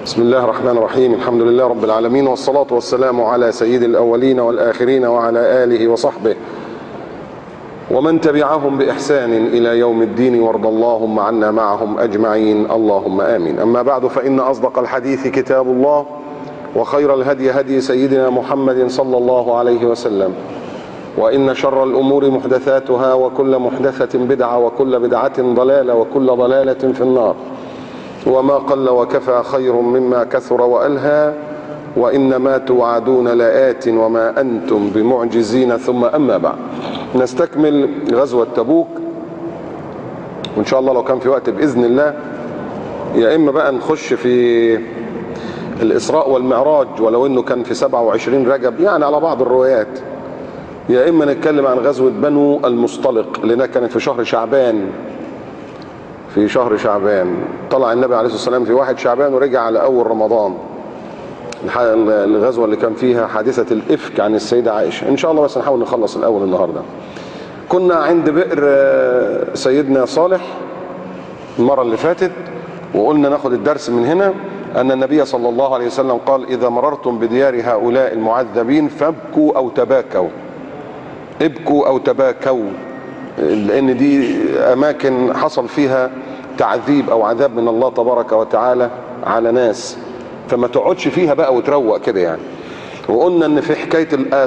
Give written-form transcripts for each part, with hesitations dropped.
بسم الله الرحمن الرحيم. الحمد لله رب العالمين، والصلاة والسلام على سيد الأولين والآخرين وعلى آله وصحبه ومن تبعهم بإحسان إلى يوم الدين، وارض اللهم عنا معهم أجمعين، اللهم آمين. أما بعد، فإن أصدق الحديث كتاب الله، وخير الهدي هدي سيدنا محمد صلى الله عليه وسلم، وإن شر الأمور محدثاتها، وكل محدثة بدعة، وكل بدعة ضلالة، وكل ضلالة في النار. وما قل وكفى خير مما كثر وألهى، وإنما توعدون لآت وما أنتم بمعجزين. ثم أما بعد، نستكمل غزوة تبوك، وإن شاء الله لو كان في وقت بإذن الله يا إما بقى نخش في الإسراء والمعراج، ولو إنه كان في 27 رجب يعني على بعض الروايات، يا إما نتكلم عن غزوة بنو المصطلق لأنها كانت في شهر شعبان. في شهر شعبان طلع النبي عليه الصلاة والسلام في 1 شعبان ورجع على أول رمضان. الغزوة اللي كان فيها حادثة الإفك عن السيدة عائشة. إن شاء الله بس نحاول نخلص الأول النهاردة. كنا عند بئر سيدنا صالح المرة اللي فاتت، وقلنا ناخد الدرس من هنا أن النبي صلى الله عليه وسلم قال: إذا مررتم بديار هؤلاء المعذبين فابكوا أو تباكوا. ابكوا أو تباكوا، لأن دي أماكن حصل فيها تعذيب أو عذاب من الله تبارك وتعالى على ناس، فما تقعدش فيها بقى وتروق كده يعني. وقلنا أن في حكاية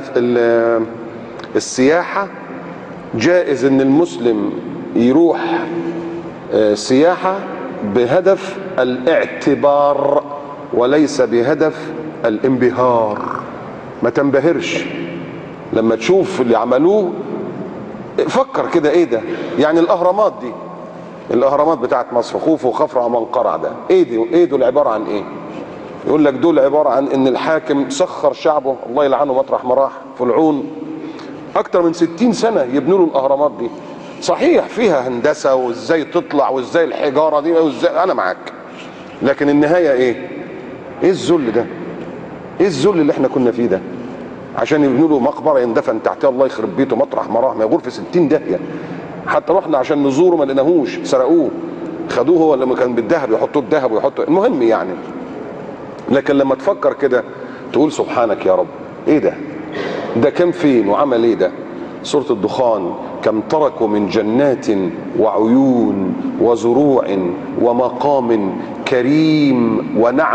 السياحة جائز أن المسلم يروح سياحة بهدف الاعتبار وليس بهدف الانبهار. ما تنبهرش لما تشوف اللي عملوه، فكر كده ايه ده؟ يعني الاهرامات دي، الاهرامات بتاعت مصر، خوفو وخفرع ومنقرع، ده ايه دول عباره عن ايه؟ يقول لك دول عباره عن ان الحاكم سخر شعبه، الله يلعنه مطرح ما راح، فرعون اكتر من 60 سنه يبنوا له الاهرامات دي. صحيح فيها هندسه وازاي تطلع وازاي الحجاره دي وازاي، انا معاك، لكن النهايه ايه؟ ايه الذل ده؟ ايه الذل اللي احنا كنا فيه ده؟ عشان يبنوا له مقبره يندفن تحتها، الله يخرب بيته مطرح ما راح، ما يغور في 60 داهيه. حتى رحنا عشان نزوره ما لقيناهوش، سرقوه، خدوه هو لما كان بالذهب، يحطوه الذهب ويحطوا، المهم يعني. لكن لما تفكر كده تقول سبحانك يا رب، ايه ده؟ ده كان فين وعمل ايه ده؟ سورة الدخان: كم تركوا من جنات وعيون وزروع ومقام كريم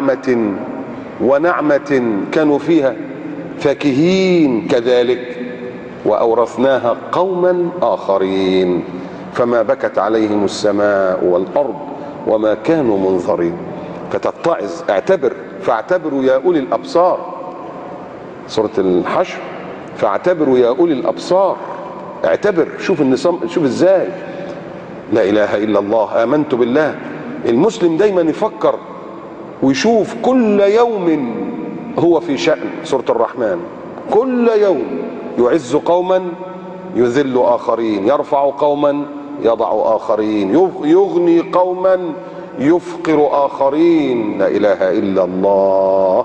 ونعمة كانوا فيها فاكهين كذلك وأورثناها قوما آخرين فما بكت عليهم السماء والأرض وما كانوا منظرين. فتتعظ، اعتبر، فاعتبروا يا أولي الأبصار. سورة الحشر: فاعتبروا يا أولي الأبصار. اعتبر، شوف النظام، شوف ازاي. لا إله إلا الله، آمنت بالله. المسلم دايما يفكر ويشوف كل يوم هو في شأن. سورة الرحمن: كل يوم يعز قوما يذل آخرين، يرفع قوما يضع آخرين، يغني قوما يفقر آخرين. لا إله إلا الله.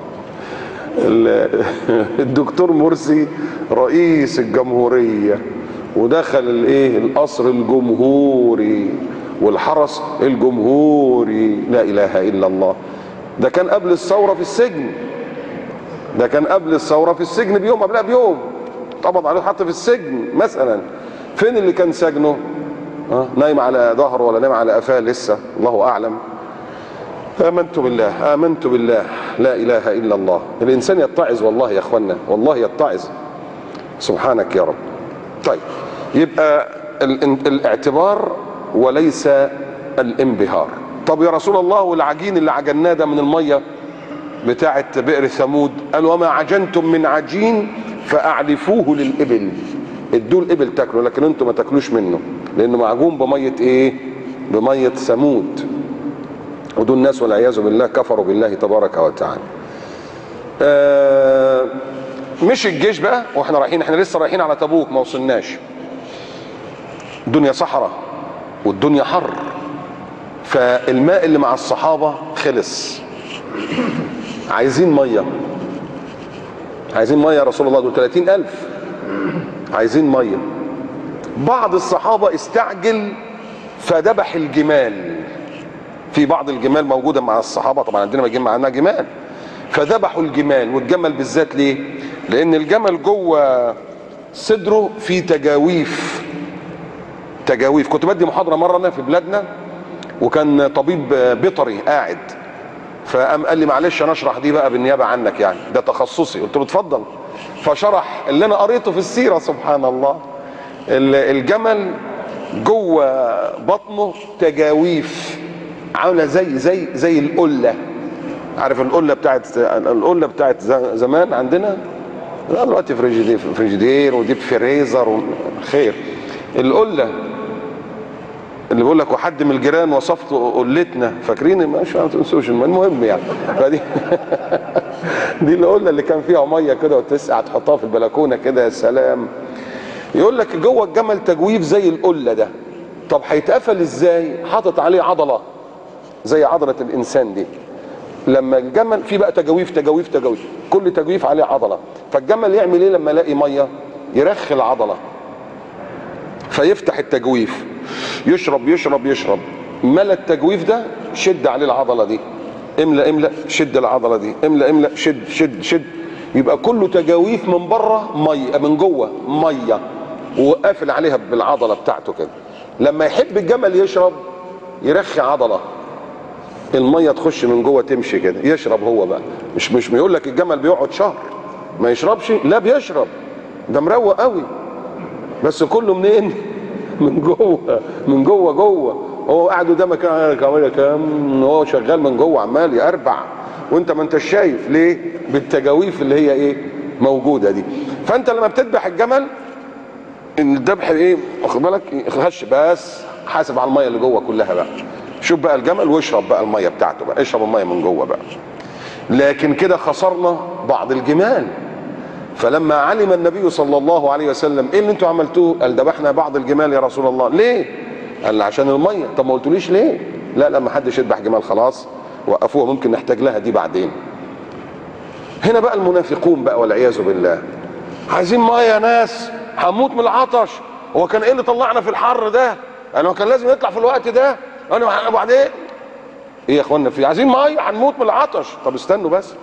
الدكتور مرسي رئيس الجمهورية ودخل القصر الجمهوري والحرس الجمهوري. لا إله إلا الله. ده كان قبل الثورة في السجن، ده كان قبل الثورة في السجن بيوم، قبلها بيوم طبعا عليه، حط في السجن مثلا. فين اللي كان سجنه؟ نايم على ظهره ولا نايم على قفاه لسه، الله أعلم. آمنت بالله، آمنت بالله، لا إله إلا الله. الإنسان يتعظ والله يا أخوانا، والله يتعظ. سبحانك يا رب. طيب، يبقى الاعتبار وليس الانبهار. طب يا رسول الله، والعجين اللي عجناه ده من المية بتاعة بئر ثمود، قال: وما عجنتم من عجين فأعلفوه للإبل. ادوا الإبل تاكلوا، لكن انتم ما تاكلوش منه، لأنه معجون بمية ايه؟ بمية ثمود. ودول الناس والعياذ بالله كفروا بالله تبارك وتعالى. مش الجيش بقى واحنا رايحين، احنا لسه رايحين على تبوك، ما وصلناش. الدنيا صحراء والدنيا حر، فالماء اللي مع الصحابة خلص. عايزين مية، عايزين مية يا رسول الله، دول 30,000 عايزين مية. بعض الصحابة استعجل فذبح الجمال، في بعض الجمال موجوده مع الصحابه، طبعا عندنا معانا جمال، فذبحوا الجمال. والجمل بالذات ليه؟ لان الجمل جوه صدره فيه تجاويف. كنت بدي محاضره مره انا في بلادنا، وكان طبيب بيطري قاعد، فقام قال لي معلش انا اشرح دي بقى بالنيابه عنك، يعني ده تخصصي. قلت له اتفضل. فشرح اللي انا قريته في السيره. سبحان الله، الجمل جوه بطنه تجاويف عامله زي القله. عارف القله بتاعت زمان عندنا؟ دلوقتي فريجيدير وديب فريزر خير. القله اللي بيقول لك وحد من الجيران وصفت قلتنا، فاكرين؟ مش ما تنسوش. المهم يعني فدي دي القله اللي كان فيها ميه كده وتسقع تحطها في البلكونه كده، يا سلام. يقول لك جوه الجمل تجويف زي القله ده. طب هيتقفل ازاي؟ حاطط عليه عضله زي عضله الانسان دي. لما الجمل في بقى تجاويف، كل تجويف عليه عضله. فالجمل يعمل ايه لما يلاقي ميه؟ يرخي العضله فيفتح التجويف، يشرب. ملى التجويف ده، شد عليه العضله دي، املى شد العضله دي، املى شد. يبقى كله تجاويف من بره ميه، من جوه ميه، وقافل عليها بالعضله بتاعته كده. لما يحب الجمل يشرب يرخي عضله، الميه تخش من جوه تمشي كده، يشرب هو بقى. مش بيقول لك الجمل بيقعد شهر ما يشربش، لا بيشرب، ده مروق قوي، بس كله منين؟ من جوه. هو قاعد قدامك كام، هو شغال من جوه عمال يربع، وانت ما انتش شايف ليه؟ بالتجاويف اللي هي ايه؟ موجوده دي. فانت لما بتذبح الجمل الذبح ايه؟ واخد بالك؟ خش بس حاسب على الميه اللي جوه كلها بقى. شوف بقى الجمل واشرب بقى الميه بتاعته بقى، اشرب الميه من جوه بقى. لكن كده خسرنا بعض الجمال. فلما علم النبي صلى الله عليه وسلم ايه اللي انتوا عملتوه؟ قال ذبحنا بعض الجمال يا رسول الله. ليه؟ قال عشان الميه. طب ما قلتوليش ليه؟ لا ما حدش يذبح جمال، خلاص وقفوها، ممكن نحتاج لها دي بعدين. هنا بقى المنافقون بقى والعياذ بالله، عايزين ميه يا ناس، هنموت من العطش. هو كان ايه اللي طلعنا في الحر ده؟ انا كان لازم يطلع في الوقت ده، انا بعدين ايه يا اخوانا؟ في عايزين ميه، هنموت من العطش. طب استنوا بس.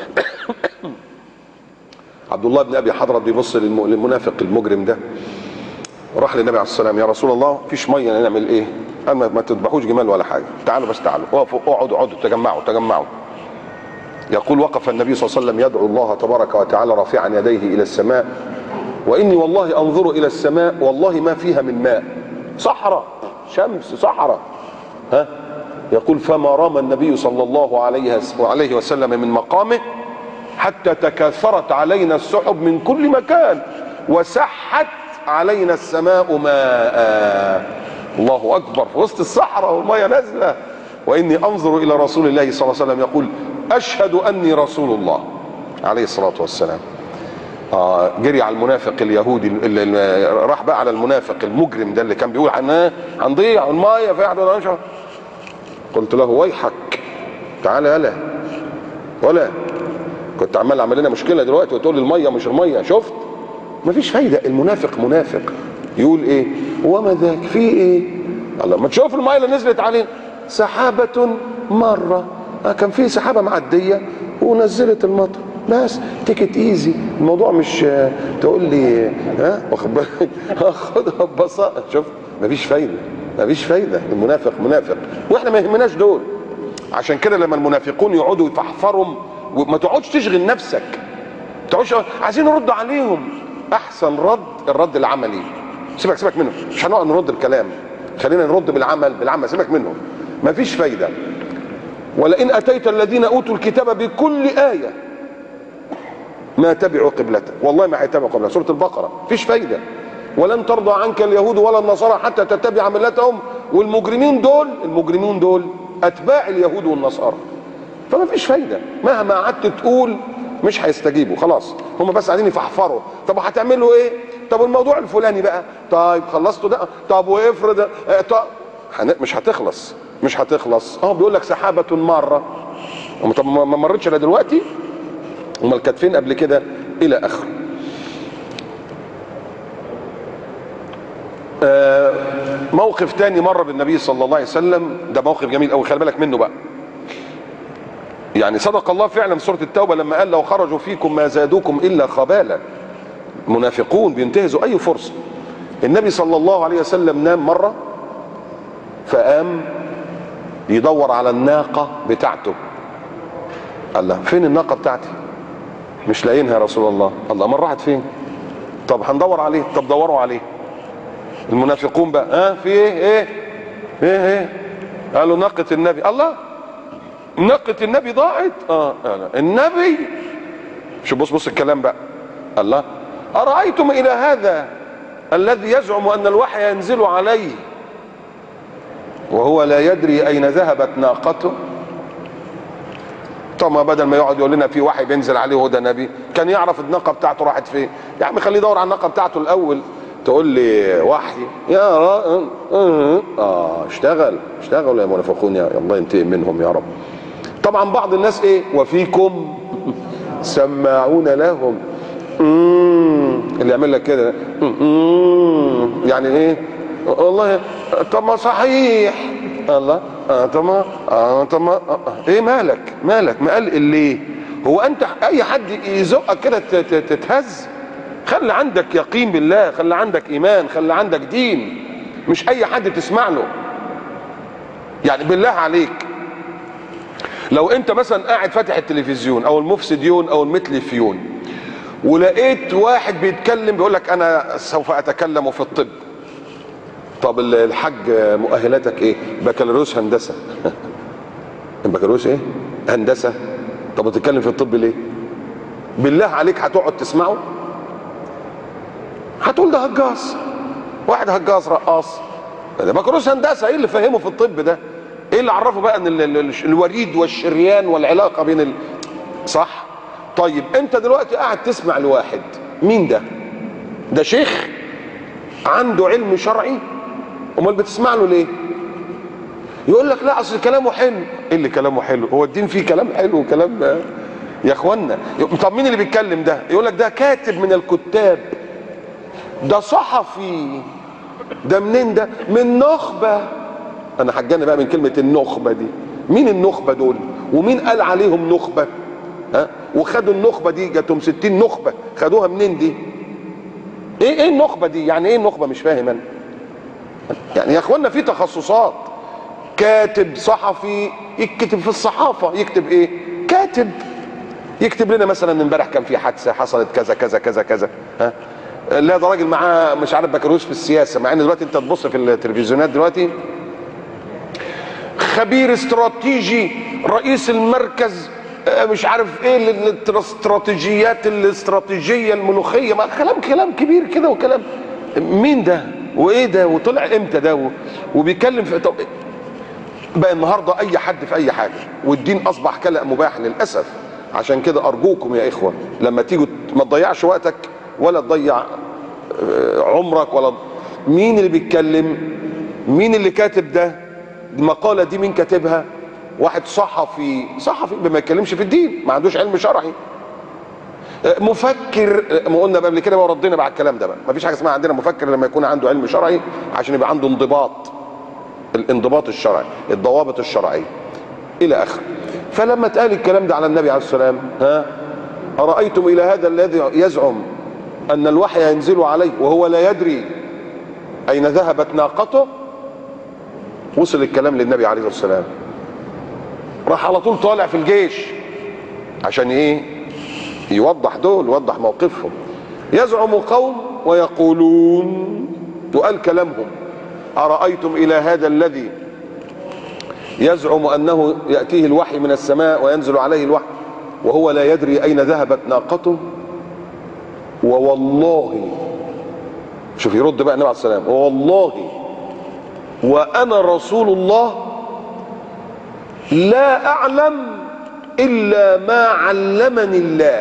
عبد الله بن ابي حضرة بيبص للمنافق المجرم ده، راح للنبي عليه الصلاه والسلام: يا رسول الله فيش ميه، نعمل ايه؟ قال ما تذبحوش جمال ولا حاجه، تعالوا بس تعالوا، اقفوا اقعدوا تجمعوا. يقول: وقف النبي صلى الله عليه وسلم يدعو الله تبارك وتعالى رافعا يديه الى السماء: واني والله انظر الى السماء والله ما فيها من ماء، صحراء، شمس صحراء. يقول: فما رام النبي صلى الله عليه وسلم من مقامه حتى تكاثرت علينا السحب من كل مكان وسحت علينا السماء ماء. الله اكبر، في وسط الصحراء والميه نازله. واني انظر الى رسول الله صلى الله عليه وسلم يقول: اشهد اني رسول الله عليه الصلاه والسلام. جري على المنافق اليهودي اللي راح بقى على المنافق المجرم ده اللي كان بيقول هنضيع الميه في احد. قلت له: ويحك، تعالى يلا، ولا كنت عمال اعمل لنا مشكله دلوقتي وتقول لي الميه مش الميه. شفت؟ مفيش فايده. المنافق منافق يقول ايه؟ وما ذاك في ايه؟ الله، ما تشوف الميه اللي نزلت علينا، سحابه مره، كان في سحابه معديه ونزلت المطر، بس تيكت ايزي. الموضوع مش تقول لي واخد بالك، خدها ببساطه. شفت؟ مفيش فايده. المنافق منافق، واحنا ما يهمناش دول. عشان كده لما المنافقون يقعدوا يفحفرهم، وما تقعدش تشغل نفسك، تقعدش عايزين نرد عليهم. احسن رد الرد العملي. سيبك منهم، مش هنقعد نرد الكلام، خلينا نرد بالعمل. سيبك منهم، مفيش فايده. ولئن اتيت الذين اوتوا الكتاب بكل ايه ما تبعوا قبلتك، والله ما هيتبعوا قبلتك. سوره البقره. مفيش فايده. ولن ترضى عنك اليهود ولا النصارى حتى تتبع ملتهم. والمجرمين دول اتباع اليهود والنصارى. فما فيش فايده، مهما قعدت تقول مش هيستجيبوا. خلاص، هم بس قاعدين يفحفروا. طب هتعملوا ايه؟ طب الموضوع الفلاني بقى، طيب خلصتوا ده؟ طب وافرض طب مش هتخلص. بيقول لك سحابه مره، طب ما مرتش الا دلوقتي؟ امال كانت فين قبل كده؟ الى اخره. موقف تاني مر بالنبي صلى الله عليه وسلم، ده موقف جميل قوي، خلي بالك منه بقى. يعني صدق الله فعلا في سورة التوبة لما قال لو خرجوا فيكم ما زادوكم إلا خبالا. منافقون بينتهزوا أي فرصة. النبي صلى الله عليه وسلم نام مرة فقام يدور على الناقة بتاعته. قال له فين الناقة بتاعتي؟ مش لاقينها يا رسول الله. الله، من راحت فين؟ طب هندور عليه. طب دوروا عليه. المنافقون بقى في ايه قالوا ناقة النبي. الله، ناقة النبي ضاعت. النبي شو، بص الكلام بقى. الله، أرأيتم إلى هذا الذي يزعم أن الوحي ينزل عليه وهو لا يدري أين ذهبت ناقته. طب بدل ما يقعد يقول لنا في وحي بينزل عليه وهو ده نبي، كان يعرف الناقة بتاعته راحت فين. يا عم خليه يدور على الناقة بتاعته الأول. تقول لي وحي يا اشتغل يا منافقون، يا الله ينتقم منهم يا رب. طبعا بعض الناس وفيكم سماعون لهم، اللي يعمل لك كده يعني ايه والله. طب ما صحيح. الله، طب ما ايه مالك مقلق ليه؟ هو انت اي حد يزقك كده تتهز؟ خلي عندك يقين بالله، خلي عندك ايمان، خلي عندك دين، مش اي حد تسمع له. يعني بالله عليك لو انت مثلا قاعد فاتح التلفزيون او المفسديون او المتلفيون ولقيت واحد بيتكلم بيقول لك انا سوف اتكلم في الطب. طب الحاج مؤهلاتك ايه؟ بكالوريوس هندسه. البكالوريوس ايه؟ هندسه. طب بتتكلم في الطب ليه؟ بالله عليك هتقعد تسمعه؟ هتقول ده هجاص، واحد هجاص رقاص. ده بكالوريوس هندسه، ايه اللي فهمه في الطب ده؟ ايه اللي عرفه بقى ان الوريد والشريان والعلاقه بين صح؟ طيب انت دلوقتي قاعد تسمع لواحد، مين ده؟ ده شيخ عنده علم شرعي، امال بتسمع له ليه؟ يقول لك لا اصل كلامه حلو. ايه اللي كلامه حلو؟ هو الدين فيه كلام حلو وكلام يا اخوانا؟ طب مين اللي بيتكلم ده؟ يقول لك ده كاتب من الكتاب، ده صحفي، ده منين ده؟ من نخبه. انا حجاني بقى من كلمه النخبه دي. مين النخبه دول؟ ومين قال عليهم نخبه؟ وخدوا النخبه دي جاتهم 60 نخبه، خدوها منين دي؟ ايه النخبه دي؟ يعني ايه النخبه؟ مش فاهم انا. يعني يا اخوانا في تخصصات. كاتب صحفي يكتب في الصحافه، يكتب ايه؟ كاتب يكتب لنا مثلا امبارح كان في حادثه حصلت كذا كذا كذا كذا. لا ده راجل معاه مش عارف بكالوريوس في السياسه، مع ان دلوقتي انت تبص في التلفزيونات دلوقتي خبير استراتيجي رئيس المركز مش عارف ايه الاستراتيجيه المنوخيه، ما كلام كبير كده وكلام. مين ده وايه ده وطلع امتى ده وبيتكلم في بقى النهارده اي حد في اي حاجه، والدين اصبح كلأ مباح للاسف. عشان كده ارجوكم يا اخوه لما تيجوا ما تضيعش وقتك ولا تضيع عمرك ولا مين اللي بيتكلم، مين اللي كاتب ده، المقاله دي مين كاتبها؟ واحد صحفي ما يتكلمش في الدين، ما عندوش علم شرعي. مفكر، ما قلنا قبل كده وردينا بعد الكلام ده بقى، ما فيش حاجه اسمها عندنا مفكر لما يكون عنده علم شرعي عشان يبقى عنده انضباط، الانضباط الشرعي، الضوابط الشرعيه الى اخره. فلما اتقال الكلام ده على النبي عليه السلام، ارايتم الى هذا الذي يزعم ان الوحي ينزل عليه وهو لا يدري اين ذهبت ناقته. وصل الكلام للنبي عليه السلام، راح على طول طالع في الجيش عشان ايه؟ يوضح دول، يوضح موقفهم. يزعم قوم ويقولون، وقال كلامهم أرأيتم إلى هذا الذي يزعم أنه يأتيه الوحي من السماء وينزل عليه الوحي وهو لا يدري أين ذهبت ناقته. ووالله، شوف يرد بقى النبي عليه السلام، ووالله وأنا رسول الله لا أعلم إلا ما علمني الله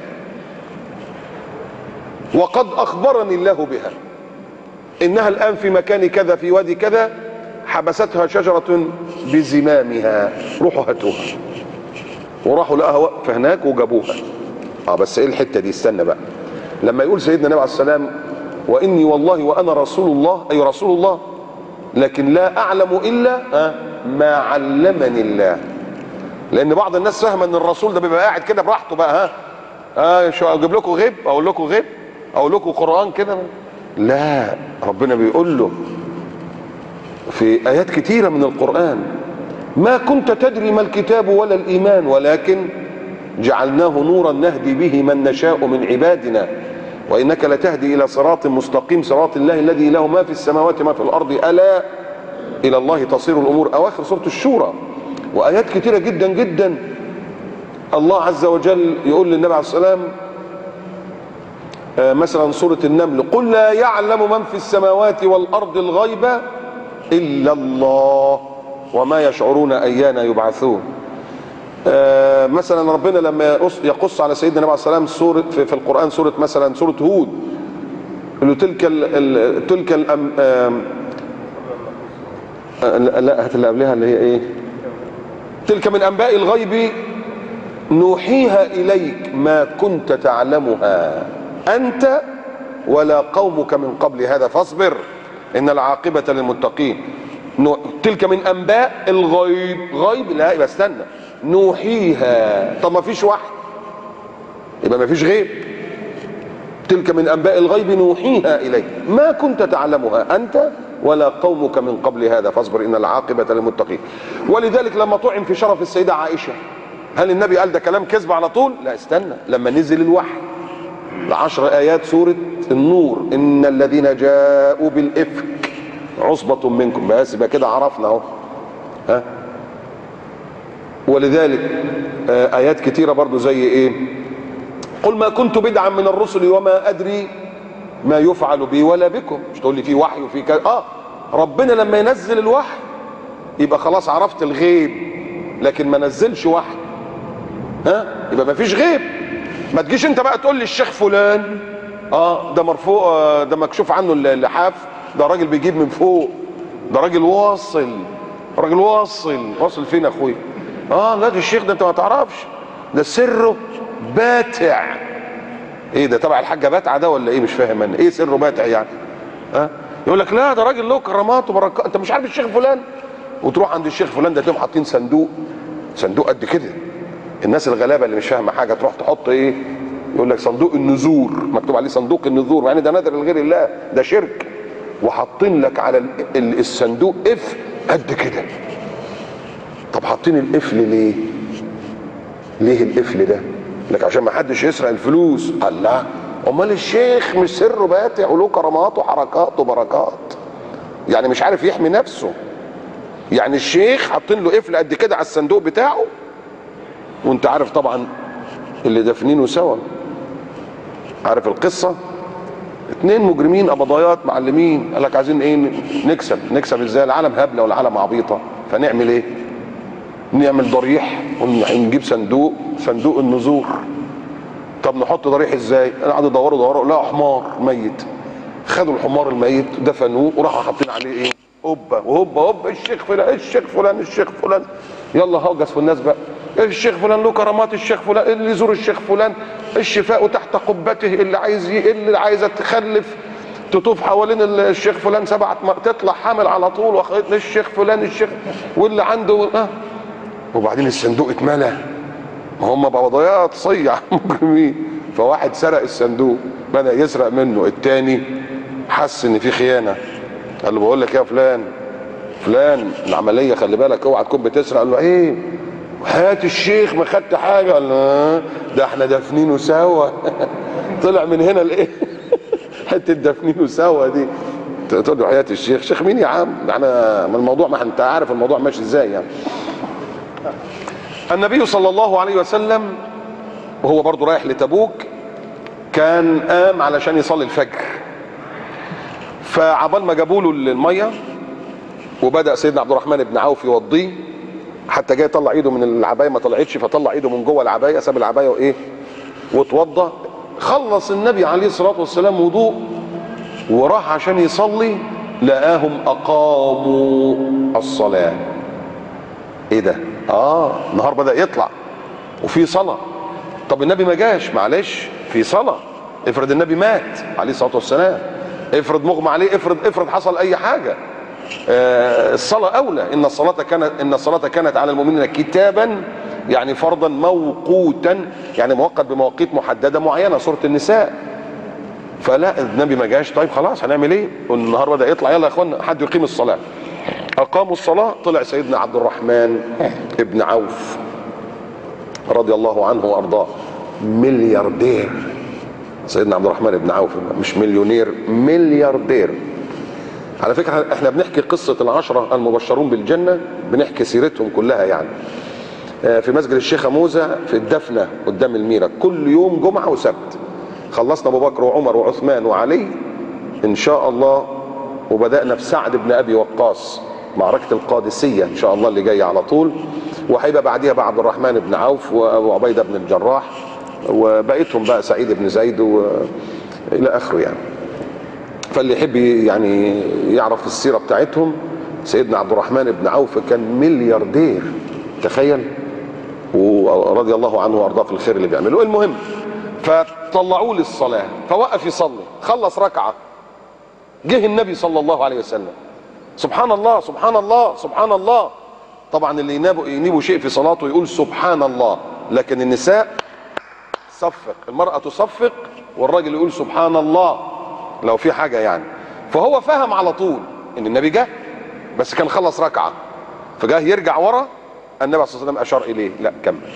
وقد أخبرني الله بها، إنها الآن في مكان كذا في وادي كذا حبستها شجرة بزمامها، روحوا هاتوها. وراحوا لقاها واقفة هناك وجابوها. بس إيه الحتة دي؟ استنى بقى. لما يقول سيدنا النبي عليه السلام واني والله وانا رسول الله، اي رسول الله، لكن لا اعلم الا ما علمني الله. لان بعض الناس فاهمه ان الرسول ده بيبقى قاعد كده براحته بقى، شو اجيب لكم غيب، اقول لكم غيب، اقول لكم قران كده. لا، ربنا بيقول له في ايات كتيره من القران: ما كنت تدري ما الكتاب ولا الايمان ولكن جعلناه نورا نهدي به من نشاء من عبادنا وانك لتهدي الى صراط مستقيم صراط الله الذي له ما في السماوات وما في الارض الا الى الله تصير الامور. اواخر سوره الشورى. وايات كتيره جدا جدا الله عز وجل يقول للنبي عليه السلام، مثلا سوره النمل: قل لا يعلم من في السماوات والارض الغيب الا الله وما يشعرون ايان يبعثون. مثلا ربنا لما يقص على سيدنا النبي عليه السلام سوره في القران، سوره مثلا سوره هود، اللي تلك لا هات اللي قبلها اللي هي ايه؟ تلك من انباء الغيب نوحيها اليك ما كنت تعلمها انت ولا قومك من قبل هذا فاصبر ان العاقبه للمتقين. تلك من انباء الغيب. غيب؟ لا، يبقى استنى، نوحيها. طب ما فيش وحي، يبقى ما فيش غيب. تلك من انباء الغيب نوحيها اليك ما كنت تعلمها انت ولا قومك من قبل هذا فاصبر ان العاقبه للمتقين. ولذلك لما طعن في شرف السيده عائشه، هل النبي قال ده كلام كذب على طول؟ لا، استنى لما نزل الوحي. 10 ايات سوره النور: ان الذين جاءوا بالافك عصبة منكم. بس يبقى كده عرفنا اهو. ولذلك ايات كتيرة برضو زي ايه؟ قل ما كنت بدعا من الرسل وما ادري ما يفعل بي ولا بكم. مش تقول لي في وحي وفي كذا. ربنا لما ينزل الوحي يبقى خلاص عرفت الغيب، لكن ما نزلش وحي يبقى ما فيش غيب. ما تجيش انت بقى تقول لي الشيخ فلان ده مرفوع، ده مكشوف عنه اللحاف، ده راجل بيجيب من فوق، ده راجل واصل. راجل واصل فين يا اخويا؟ لا، ده الشيخ ده انت ما تعرفش، ده سره باتع. ايه ده، تبع الحاجه باتعه ده ولا ايه؟ مش فاهم انا ايه سره باتع يعني. يقول لك لا، ده راجل له كرامات وبركات. انت مش عارف الشيخ فلان؟ وتروح عند الشيخ فلان ده تلاقيهم حاطين صندوق قد كده. الناس الغلابه اللي مش فاهمه حاجه تروح تحط ايه؟ يقول لك صندوق النذور، مكتوب عليه صندوق النذور، يعني ده نذر لغير الله، ده شرك. وحاطين لك على الصندوق اف قد كده. طب حاطين القفل ليه؟ ليه القفل ده؟ لك عشان ما حدش يسرق الفلوس. الله، امال الشيخ مش سره باتع وله كرامات وحركات وبركات؟ يعني مش عارف يحمي نفسه؟ يعني الشيخ حاطين له قفل قد كده على الصندوق بتاعه؟ وانت عارف طبعا اللي دافنينه سوا. عارف القصه؟ 2 مجرمين قبضايات معلمين، قال لك عايزين ايه؟ نكسب ازاي؟ العالم هبله والعالم عبيطه، فنعمل ايه؟ نعمل ضريح ونجيب صندوق النذور. طب نحط ضريح ازاي؟ قعدوا يدوروا لقوا حمار ميت. خدوا الحمار الميت دفنوه وراحوا حاطين عليه ايه؟ هوبا الشيخ فلان. يلا هوجس في الناس بقى. الشيخ فلان له كرامات، الشيخ فلان اللي يزور الشيخ فلان الشفاء تحت قبته، اللي عايزه تخلف تطوف حوالين الشيخ فلان 7 مرات تطلع حامل على طول، واخدت الشيخ فلان واللي عنده وبعدين الصندوق اتملى. ما هم بقضايات صيع مجرمين. فواحد سرق الصندوق، بدأ يسرق منه. التاني حس ان في خيانه، قال له بقول لك يا فلان العمليه خلي بالك، اوعى تكون بتسرق. قال له ايه؟ هات الشيخ، ما خدت حاجه. قال له ده احنا دافنينه سوا. طلع من هنا الايه؟ حته دافنينه سوا دي. تقول له حياه الشيخ؟ شيخ مين يا عم؟ احنا من الموضوع، ما انت عارف الموضوع ماشي ازاي يعني. النبي صلى الله عليه وسلم وهو برضه رايح لتبوك كان قام علشان يصلي الفجر، فعبال ما جابوا له الميه وبدا سيدنا عبد الرحمن بن عوف يوضيه، حتى جاي يطلع ايده من العبايه ما طلعتش، فطلع ايده من جوه العبايه، ساب العبايه وايه واتوضى. خلص النبي عليه الصلاه والسلام وضوء وراح عشان يصلي، لقاهم اقاموا الصلاه. ايه ده؟ النهار بدا يطلع وفي صلاه. طب النبي ما جاش، معلش في صلاه، افرض النبي مات عليه الصلاه والسلام، افرض مغمى عليه، افرض حصل اي حاجه. الصلاه اولى. ان الصلاه كانت على المؤمنين كتابا، يعني فرضا موقوتا، يعني موقت بمواقيت محدده معينه، سوره النساء. فلا النبي ما جاش، طيب خلاص هنعمل ايه؟ النهار بدا يطلع، يلا يا اخوانا حد يقيم الصلاه. اقاموا الصلاه، طلع سيدنا عبد الرحمن ابن عوف رضي الله عنه وارضاه، ملياردير. سيدنا عبد الرحمن ابن عوف مش مليونير، ملياردير. على فكره احنا بنحكي قصه العشره المبشرون بالجنه، بنحكي سيرتهم كلها يعني في مسجد الشيخه موزه في الدفنه قدام الميرا، كل يوم جمعه وسبت. خلصنا ابو بكر وعمر وعثمان وعلي ان شاء الله، وبدانا في سعد بن ابي وقاص، معركه القادسيه ان شاء الله اللي جايه على طول، وهيبقى بعديها بقى عبد الرحمن بن عوف وابو عبيده بن الجراح، وبقيتهم بقى سعيد بن زيد الى اخره يعني. فاللي يحب يعني يعرف السيره بتاعتهم، سيدنا عبد الرحمن بن عوف كان ملياردير، تخيل، ورضي الله عنه وارضاه في الخير اللي بيعمله. المهم فطلعوه للصلاه، فوقف يصلي، خلص ركعه، جه النبي صلى الله عليه وسلم، سبحان الله سبحان الله سبحان الله. طبعا اللي ينيبوا شيء في صلاته يقول سبحان الله، لكن النساء تصفق، المرأة تصفق والراجل يقول سبحان الله لو في حاجة يعني. فهو فهم على طول ان النبي جه، بس كان خلص ركعة، فجاه يرجع ورا، النبي صلى الله عليه وسلم اشار اليه لا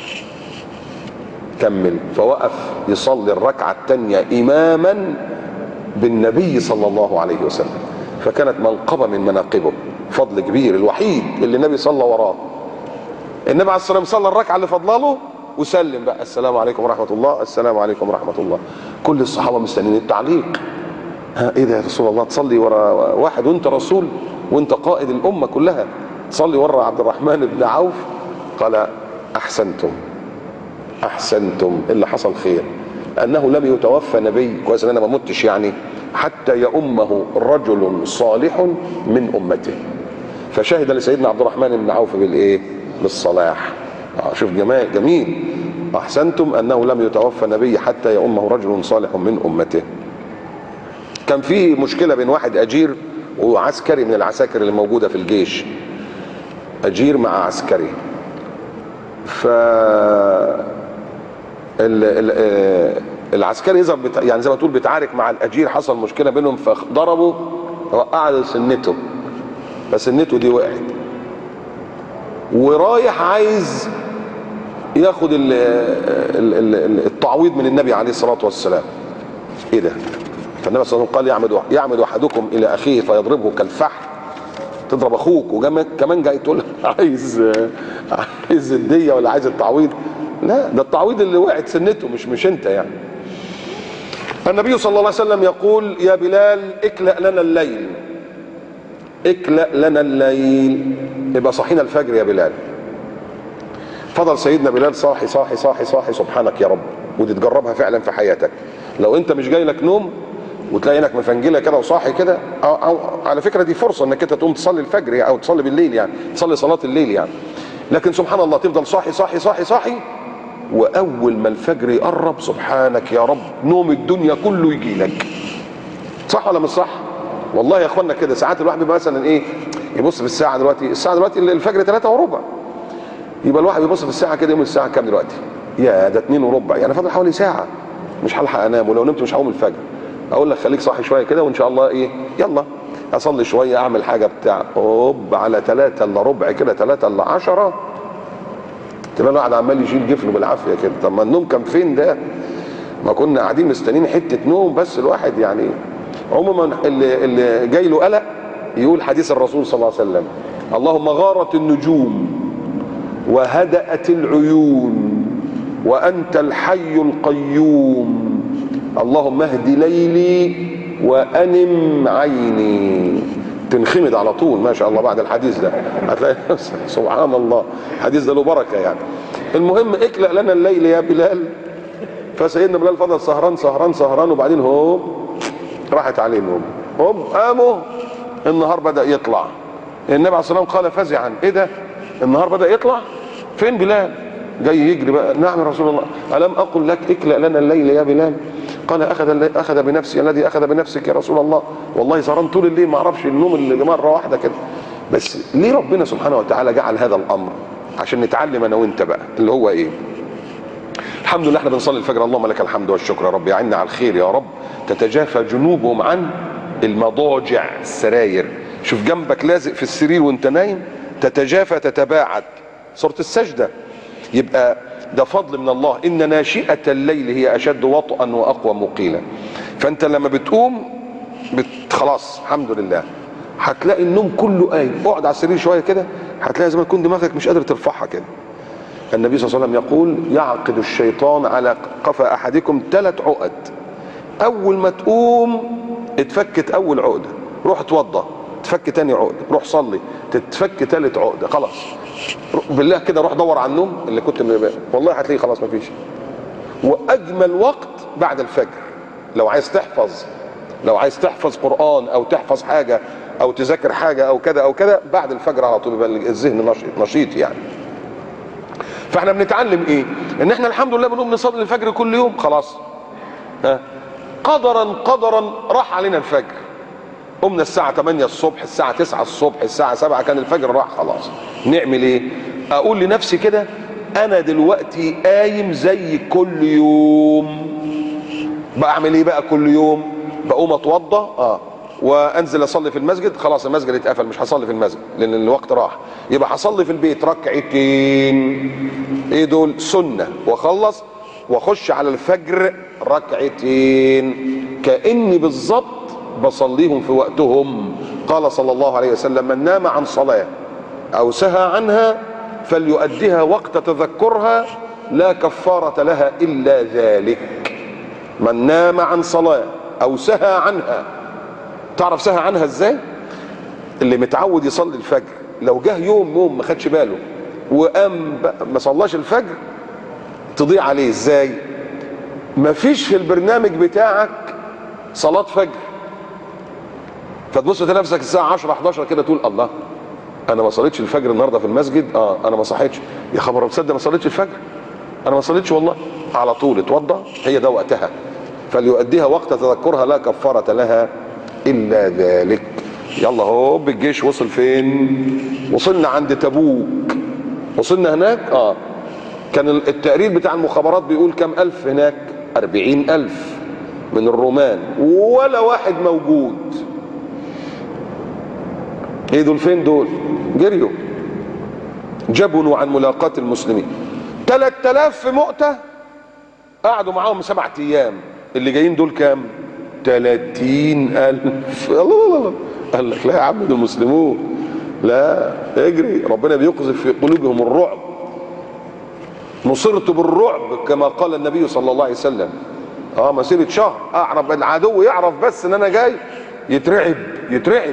كمل. فوقف يصلي الركعة الثانية اماما بالنبي صلى الله عليه وسلم، فكانت منقبة من مناقبه، فضل كبير، الوحيد اللي النبي صلى وراه. النبي عليه الصلاة والسلام صلى الركعة اللي فضلاله وسلم بقى، السلام عليكم ورحمة الله، السلام عليكم ورحمة الله. كل الصحابة مستنيين التعليق، ها ايه ده يا رسول الله، تصلي ورا واحد وانت رسول وانت قائد الأمة كلها، تصلي ورا عبد الرحمن بن عوف؟ قال احسنتم احسنتم، اللي حصل خير، انه لم يتوفى نبي، كويس ان انا ما متش يعني، حتى يؤمه رجل صالح من امته. فشهد لسيدنا عبد الرحمن بن عوف بالايه؟ بالصلاح. شوف جميل، احسنتم انه لم يتوفى نبي حتى يؤمه رجل صالح من امته. كان في مشكله بين واحد اجير وعسكري من العساكر اللي موجوده في الجيش، اجير مع عسكري. ف العسكري يظهر يعني زي ما تقول بيتعارك مع الاجير، حصل مشكله بينهم فضربوا، وقع له سنته، فسنته دي وقعت، ورايح عايز ياخد التعويض من النبي عليه الصلاه والسلام. ايه ده؟ فالنبي صلى الله عليه وسلم قال يعمد احدكم الى اخيه فيضربه كالفحل، تضرب اخوك وكمان جاي تقول عايز الديه ولا عايز التعويض؟ لا، ده التعويض اللي وقعت سنته، مش انت يعني. النبي صلى الله عليه وسلم يقول يا بلال اكلأ لنا الليل، اكلأ لنا الليل، يبقى صحينا الفجر يا بلال. فضل سيدنا بلال صاحي صاحي صاحي صاحي، سبحانك يا رب، ودي تجربها فعلا في حياتك. لو انت مش جاي لك نوم وتلاقي انك مفنجله كده وصاحي كده، أو على فكره دي فرصه انك انت تقوم تصلي الفجر يعني، او تصلي بالليل يعني، تصلي صلاه الليل يعني. لكن سبحان الله تفضل صاحي صاحي صاحي صاحي، واول ما الفجر يقرب سبحانك يا رب نوم الدنيا كله يجي لك. صح ولا مش صح؟ والله يا اخوانا كده ساعات الواحد بيبقى مثلا ايه، يبص في الساعه دلوقتي، الساعه دلوقتي الفجر 3 وربع، يبقى الواحد بيبص في الساعه كده، يوم الساعه كام دلوقتي؟ يا ده 2 وربع، يعني فاضل حوالي ساعه، مش هلحق انام، ولو نمت مش هقوم الفجر. اقول لك خليك صاحي شويه كده، وان شاء الله ايه، يلا اصلي شويه، اعمل حاجه بتاع، اوب على 3 الا ربع كده، 3 الا 10 تبقى الواحد عمال يشيل جفنه بالعافيه كده. طب ما النوم كان فين ده؟ ما كنا قاعدين مستنيين حته نوم بس الواحد يعني. عموما اللي جاي له قلق يقول حديث الرسول صلى الله عليه وسلم: اللهم غارت النجوم وهدأت العيون وأنت الحي القيوم، اللهم اهد ليلي وأنم عيني. تنخمد على طول ما شاء الله بعد الحديث ده، هتلاقي سبحان الله الحديث ده له بركه يعني. المهم اكلأ لنا الليل يا بلال. فسيدنا بلال فضل سهران سهران سهران، وبعدين هوب راحت عليه النوم، هوب قاموا النهار بدأ يطلع. النبي عليه الصلاه والسلام قال فزعا: ايه ده؟ النهار بدأ يطلع؟ فين بلال؟ جاي يجري بقى. نعم يا رسول الله، الم اقل لك اكلأ لنا الليل يا بلال؟ قال اخذ بنفسي الذي اخذ بنفسك يا رسول الله، والله سهران طول الليل ما اعرفش النوم اللي مره واحده كده. بس ليه ربنا سبحانه وتعالى جعل هذا الامر؟ عشان نتعلم انا وانت بقى اللي هو ايه. الحمد لله احنا بنصلي الفجر، اللهم لك الحمد والشكر يا رب، يعنا على الخير يا رب. تتجافى جنوبهم عن المضاجع، السراير. شوف جنبك لازق في السرير وانت نايم، تتجافى تتباعد، سورة السجدة. يبقى ده فضل من الله، ان ناشئة الليل هي اشد وطئا واقوى مقيلا. فانت لما بتقوم خلاص الحمد لله، هتلاقي النوم كله قايم. اقعد على السرير شويه كده، هتلاقي زي ما تكون دماغك مش قادر ترفعها كده. النبي صلى الله عليه وسلم يقول يعقد الشيطان على قفا احدكم 3 عقد. اول ما تقوم اتفكت اول عقده، روح اتوضى، تفك تاني عقده، روح صلي، تتفك تالت عقده، خلاص بالله كده روح دور على النوم اللي كنت والله هتلاقيه خلاص مفيش. واجمل وقت بعد الفجر، لو عايز تحفظ قرآن او تحفظ حاجه او تذاكر حاجه او كذا او كذا، بعد الفجر على طول يبقى الذهن نشيط يعني. فاحنا بنتعلم ايه؟ ان احنا الحمد لله بنقوم نصلي الفجر كل يوم، خلاص قدرا راح علينا الفجر. قمنا الساعة 8 الصبح، الساعة 9 الصبح، الساعة 7 كان الفجر راح خلاص. نعمل ايه؟ اقول لنفسي كده انا دلوقتي قايم زي كل يوم. بعمل ايه بقى كل يوم؟ بقوم اتوضى وانزل اصلي في المسجد. خلاص المسجد اتقفل، مش هصلي في المسجد لان الوقت راح، يبقى هصلي في البيت ركعتين. ايه دول؟ سنة. واخلص واخش على الفجر ركعتين، كأني بالظبط بصليهم في وقتهم. قال صلى الله عليه وسلم من نام عن صلاة او سهى عنها فليؤديها وقت تذكرها لا كفارة لها الا ذلك. من نام عن صلاة او سهى عنها. تعرف سهى عنها ازاي؟ اللي متعود يصلي الفجر لو جه يوم ما خدش باله وقام ما صلاش الفجر تضيع عليه. ازاي؟ مفيش في البرنامج بتاعك صلاة فجر، فتبص تلاقي نفسك الساعة 10 11 كده تقول الله انا ما صليتش الفجر النهارده في المسجد. انا ما صحيتش، يا خبر تصدق ما صليتش الفجر، انا ما صليتش والله. على طول اتوضى، هي ده وقتها، فليؤديها وقت تذكرها لا كفارة لها الا ذلك. يلا هو بالجيش وصل فين؟ وصلنا عند تبوك. وصلنا هناك كان التقرير بتاع المخابرات بيقول كم ألف هناك؟ 40,000 من الرومان، ولا واحد موجود. ايه دول؟ فين دول؟ جريوا، جبنوا عن ملاقاة المسلمين. 3000 في مؤتة قعدوا معاهم 7 ايام. اللي جايين دول كام؟ 30,000. الله. قال لك لا يا عم دول مسلمون، لا اجري. ربنا بيقذف في قلوبهم الرعب. نصرت بالرعب كما قال النبي صلى الله عليه وسلم. مسيرة شهر اعرف العدو يعرف بس ان انا جاي يترعب.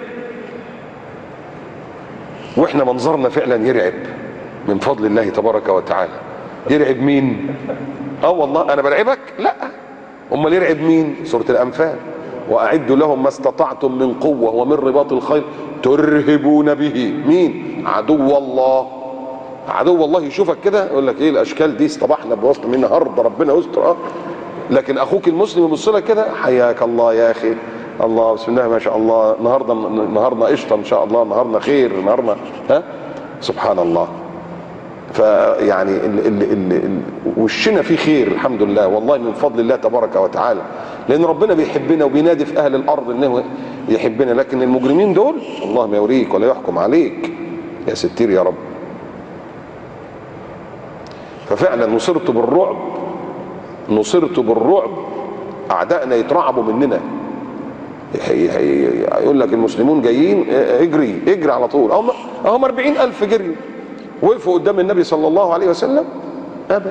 واحنا منظرنا فعلا يرعب من فضل الله تبارك وتعالى. يرعب مين؟ والله انا برعبك؟ لا، امال يرعب مين؟ سورة الانفال واعدوا لهم ما استطعتم من قوة ومن رباط الخيل ترهبون به مين؟ عدو الله. عدو الله يشوفك كده يقول لك ايه الاشكال دي؟ اصطبحنا بوسط من النهارده ربنا يستر. لكن اخوك المسلم يبص لك كده حياك الله يا اخي، الله بسم الله ما شاء الله، نهارنا قشطه ان شاء الله، نهارنا خير، نهارنا سبحان الله. فيعني وشنا فيه خير الحمد لله والله من فضل الله تبارك وتعالى، لان ربنا بيحبنا وبينادي في اهل الارض انه يحبنا. لكن المجرمين دول الله ما يوريك ولا يحكم عليك يا ستير يا رب. ففعلا نصرت بالرعب. اعدائنا يترعبوا مننا. يقول لك المسلمون جايين اجري على طول. هم 40,000 جري وقفوا قدام النبي صلى الله عليه وسلم ابدا.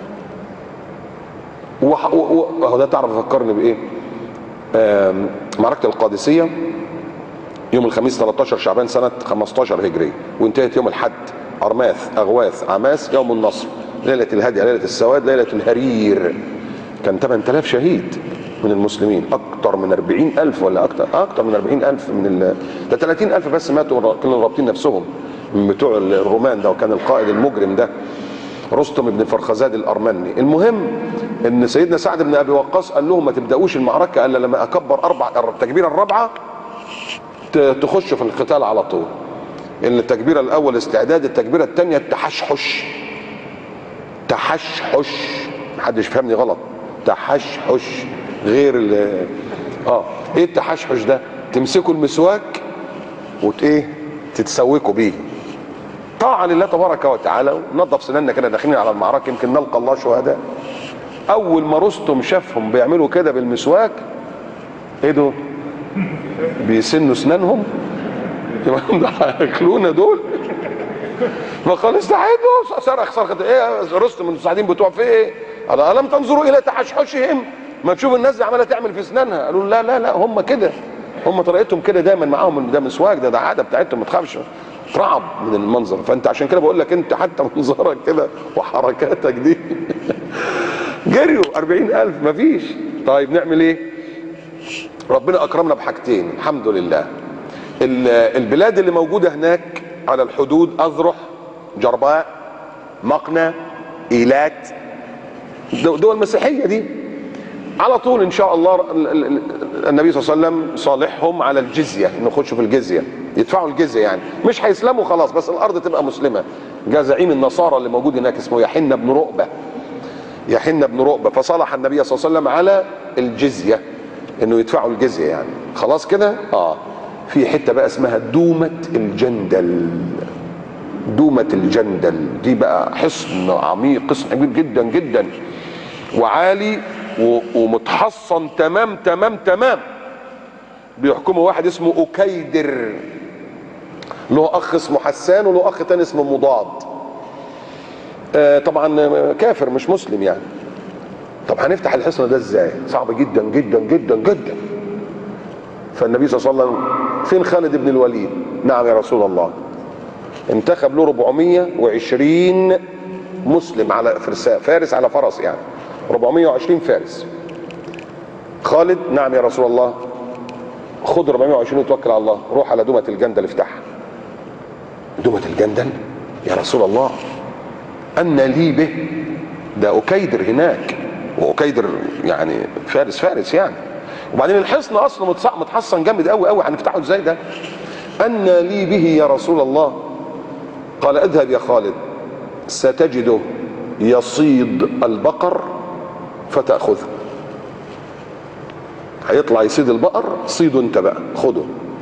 وهو ده تعرف فكرني بايه؟ معركة القادسية يوم الخميس 13 شعبان سنة 15 هجري، وانتهت يوم الحد. أرماث، أغواث، عماس، يوم النصر، ليلة الهدي، ليلة السواد، ليلة الهرير. كان 8000 شهيد من المسلمين، أكتر من 40,000 ولا أكتر من 40,000 ده 30,000 بس ماتوا كانوا رابطين نفسهم من بتوع الرومان ده، وكان القائد المجرم ده رستم بن فرخزاد الارمني. المهم ان سيدنا سعد بن ابي وقاص قال لهم ما تبداوش المعركه الا لما اكبر التكبيره الرابعه تخش في القتال على طول. التكبيره الاول استعداد، التكبيره الثانيه التحشحش. تحشحش، محدش يفهمني غلط، تحشحش غير ايه التحشحش ده؟ تمسكوا المسواك تتسوكوا بيه طاعه لله تبارك وتعالى، وننظف سناننا كده داخلين على المعركه يمكن نلقى الله شهداء. اول ما رستم شافهم بيعملوا كده بالمسواك، ايه دول؟ بيسنوا اسنانهم هياكلونا دول. ما قال استعدوا، صرخ ايه رستم المساعدين بتوع في ايه؟ قال الم تنظروا الى تحشحشهم؟ ما تشوف الناس دي عماله تعمل في اسنانها. قالوا لا لا لا، هم كده، هم طريقتهم كده دايما معاهم، ده مسواك، ده عاده بتاعتهم، ما تخافش. اترعب من المنظر. فانت عشان كده بقول لك انت حتى منظرك كده وحركاتك دي جريوا 40,000 مفيش. طيب نعمل ايه؟ ربنا اكرمنا بحاجتين الحمد لله. البلاد اللي موجوده هناك على الحدود، اذرح، جرباء، مقنى، ايلات، دول مسيحيه دي، على طول ان شاء الله النبي صلى الله عليه وسلم صالحهم على الجزيه، انه يخشوا في الجزيه، يدفعوا الجزيه يعني، مش هيسلموا خلاص بس الارض تبقى مسلمه. جاء زعيم النصارى اللي موجود هناك اسمه يحن بن رؤبه، يحن بن رؤبه، فصالح النبي صلى الله عليه وسلم على الجزيه، انه يدفعوا الجزيه يعني، خلاص كده. في حته بقى اسمها دومه الجندل. دومه الجندل دي بقى حصن عميق، حصن كبير جدا جدا وعالي ومتحصن تمام تمام تمام. بيحكمه واحد اسمه أكيدر، له اخ اسمه حسان وله اخ تاني اسمه مضاد. طبعا كافر مش مسلم يعني. طب هنفتح الحصن ده ازاي؟ صعب جدا جدا جدا جدا. فالنبي صلى الله عليه وسلم فين خالد بن الوليد؟ نعم يا رسول الله. انتخب له 420 مسلم على فارس على فرس يعني، 420 فارس. خالد نعم يا رسول الله، خد 420 وتوكل على الله، روح على دومة الجندل افتحها. دومة الجندل يا رسول الله أن لي به؟ ده أكيدر هناك، وأكيدر يعني فارس يعني، وبعدين الحصن أصلا متحصن جامد قوي قوي، هنفتحه ازاي ده؟ أن لي به يا رسول الله؟ قال اذهب يا خالد ستجده يصيد البقر فتأخذه. هيطلع يصيد البقر، صيده انت بقى، خده.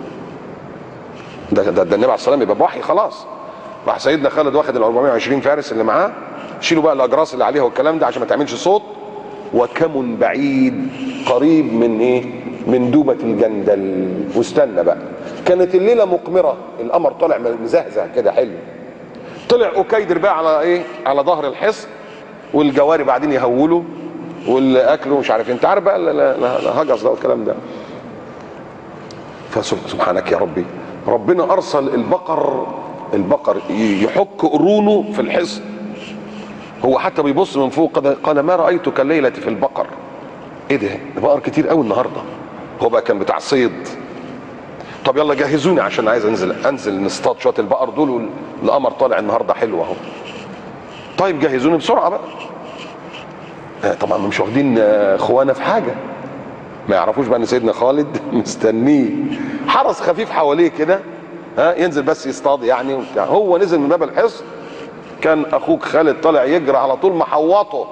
ده النبي عليه الصلاه والسلام يبقى بوحي خلاص. راح سيدنا خالد واخد ال 420 فارس اللي معاه، شيلوا بقى الاجراس اللي عليها والكلام ده عشان ما تعملش صوت، وكم بعيد قريب من ايه؟ من دومة الجندل. واستنى بقى، كانت الليله مقمره، القمر طالع مزهزه كده حلو. طلع أكيدر بقى على ايه؟ على ظهر الحصن، والجواري بعدين يهولوا والاكل مش عارف، انت عارف بقى الهجس ده والكلام ده. فسبحانك يا ربي، ربنا ارسل البقر يحك قرونه في الحصن. هو حتى بيبص من فوق قال ما رايتك الليله في البقر. ايه ده؟ بقر كتير قوي النهارده. هو بقى كان بتاع صيد. طب يلا جهزوني عشان عايز انزل نصطاد شويه البقر دول، والقمر طالع النهارده حلو اهو. طيب جهزوني بسرعه بقى. طبعا مش واخدين اخوانا في حاجه، ما يعرفوش بقى ان سيدنا خالد مستنيه، حرس خفيف حواليه كده، ينزل بس يصطاد يعني وبتاع. هو نزل من باب الحصن، كان اخوك خالد طالع يجري على طول محوطه.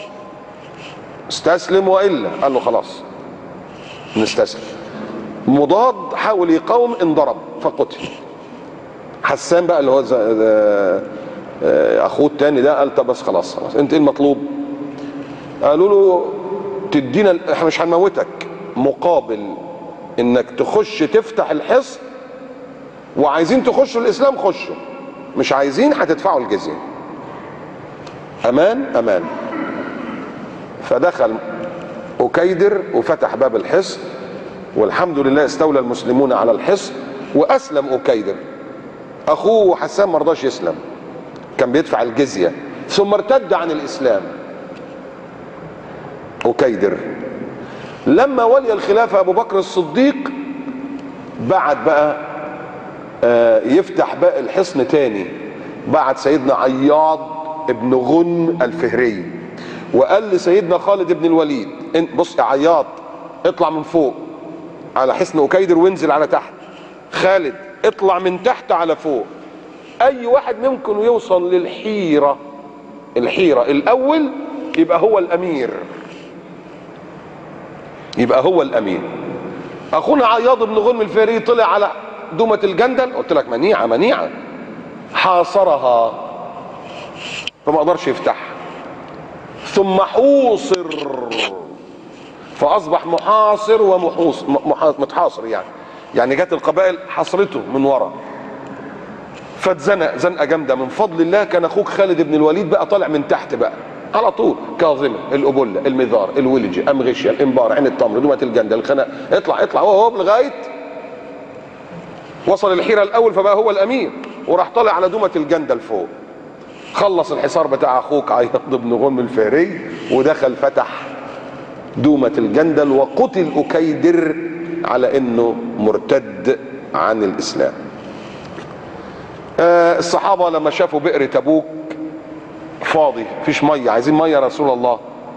استسلم والا؟ قال له خلاص نستسلم. مضاد حاول يقاوم، انضرب فقتل. حسان بقى اللي هو اخوه التاني ده قال طب بس خلاص انت ايه المطلوب؟ قالوا له تدينا، احنا مش هنموتك، مقابل انك تخش تفتح الحصن، وعايزين تخشوا الاسلام خشوا، مش عايزين هتدفعوا الجزيه. امان امان. فدخل أكيدر وفتح باب الحصن، والحمد لله استولى المسلمون على الحصن واسلم أكيدر. اخوه حسان ما رضاش يسلم، كان بيدفع الجزيه، ثم ارتد عن الاسلام أكيدر. لما ولي الخلافه ابو بكر الصديق بعد بقى يفتح بقى الحصن تاني، بعد سيدنا عياض بن غنم الفهري، وقال لسيدنا خالد بن الوليد بص يا عياط اطلع من فوق على حصن أكيدر وانزل على تحت، خالد اطلع من تحت على فوق، اي واحد ممكن يوصل للحيرة الاول يبقى هو الامير، يبقى هو الامير. اخونا عياض بن غنم الفهري طلع على دومة الجندل، قلت لك منيعة حاصرها فما قدرش يفتحها، ثم حوصر فاصبح محاصر متحاصر، يعني جت القبائل حصرته من ورا، فاتزنق زنقه جامده. من فضل الله كان اخوك خالد بن الوليد بقى طالع من تحت بقى على طول، كاظمه، الابله، المذار، الولجه، غشيه، الانبار، عين التمر، دومه الجندل، الخناق، اطلع هو لغايه وصل الحيره الاول فبقى هو الامير، وراح طالع على دومه الجندل فوق، خلص الحصار بتاع اخوك عياض بن غنم الفهري ودخل فتح دومة الجندل، وقتل أكيدر على انه مرتد عن الاسلام. الصحابة لما شافوا بئر تبوك فاضي مفيش مية، عايزين مية يا رسول الله،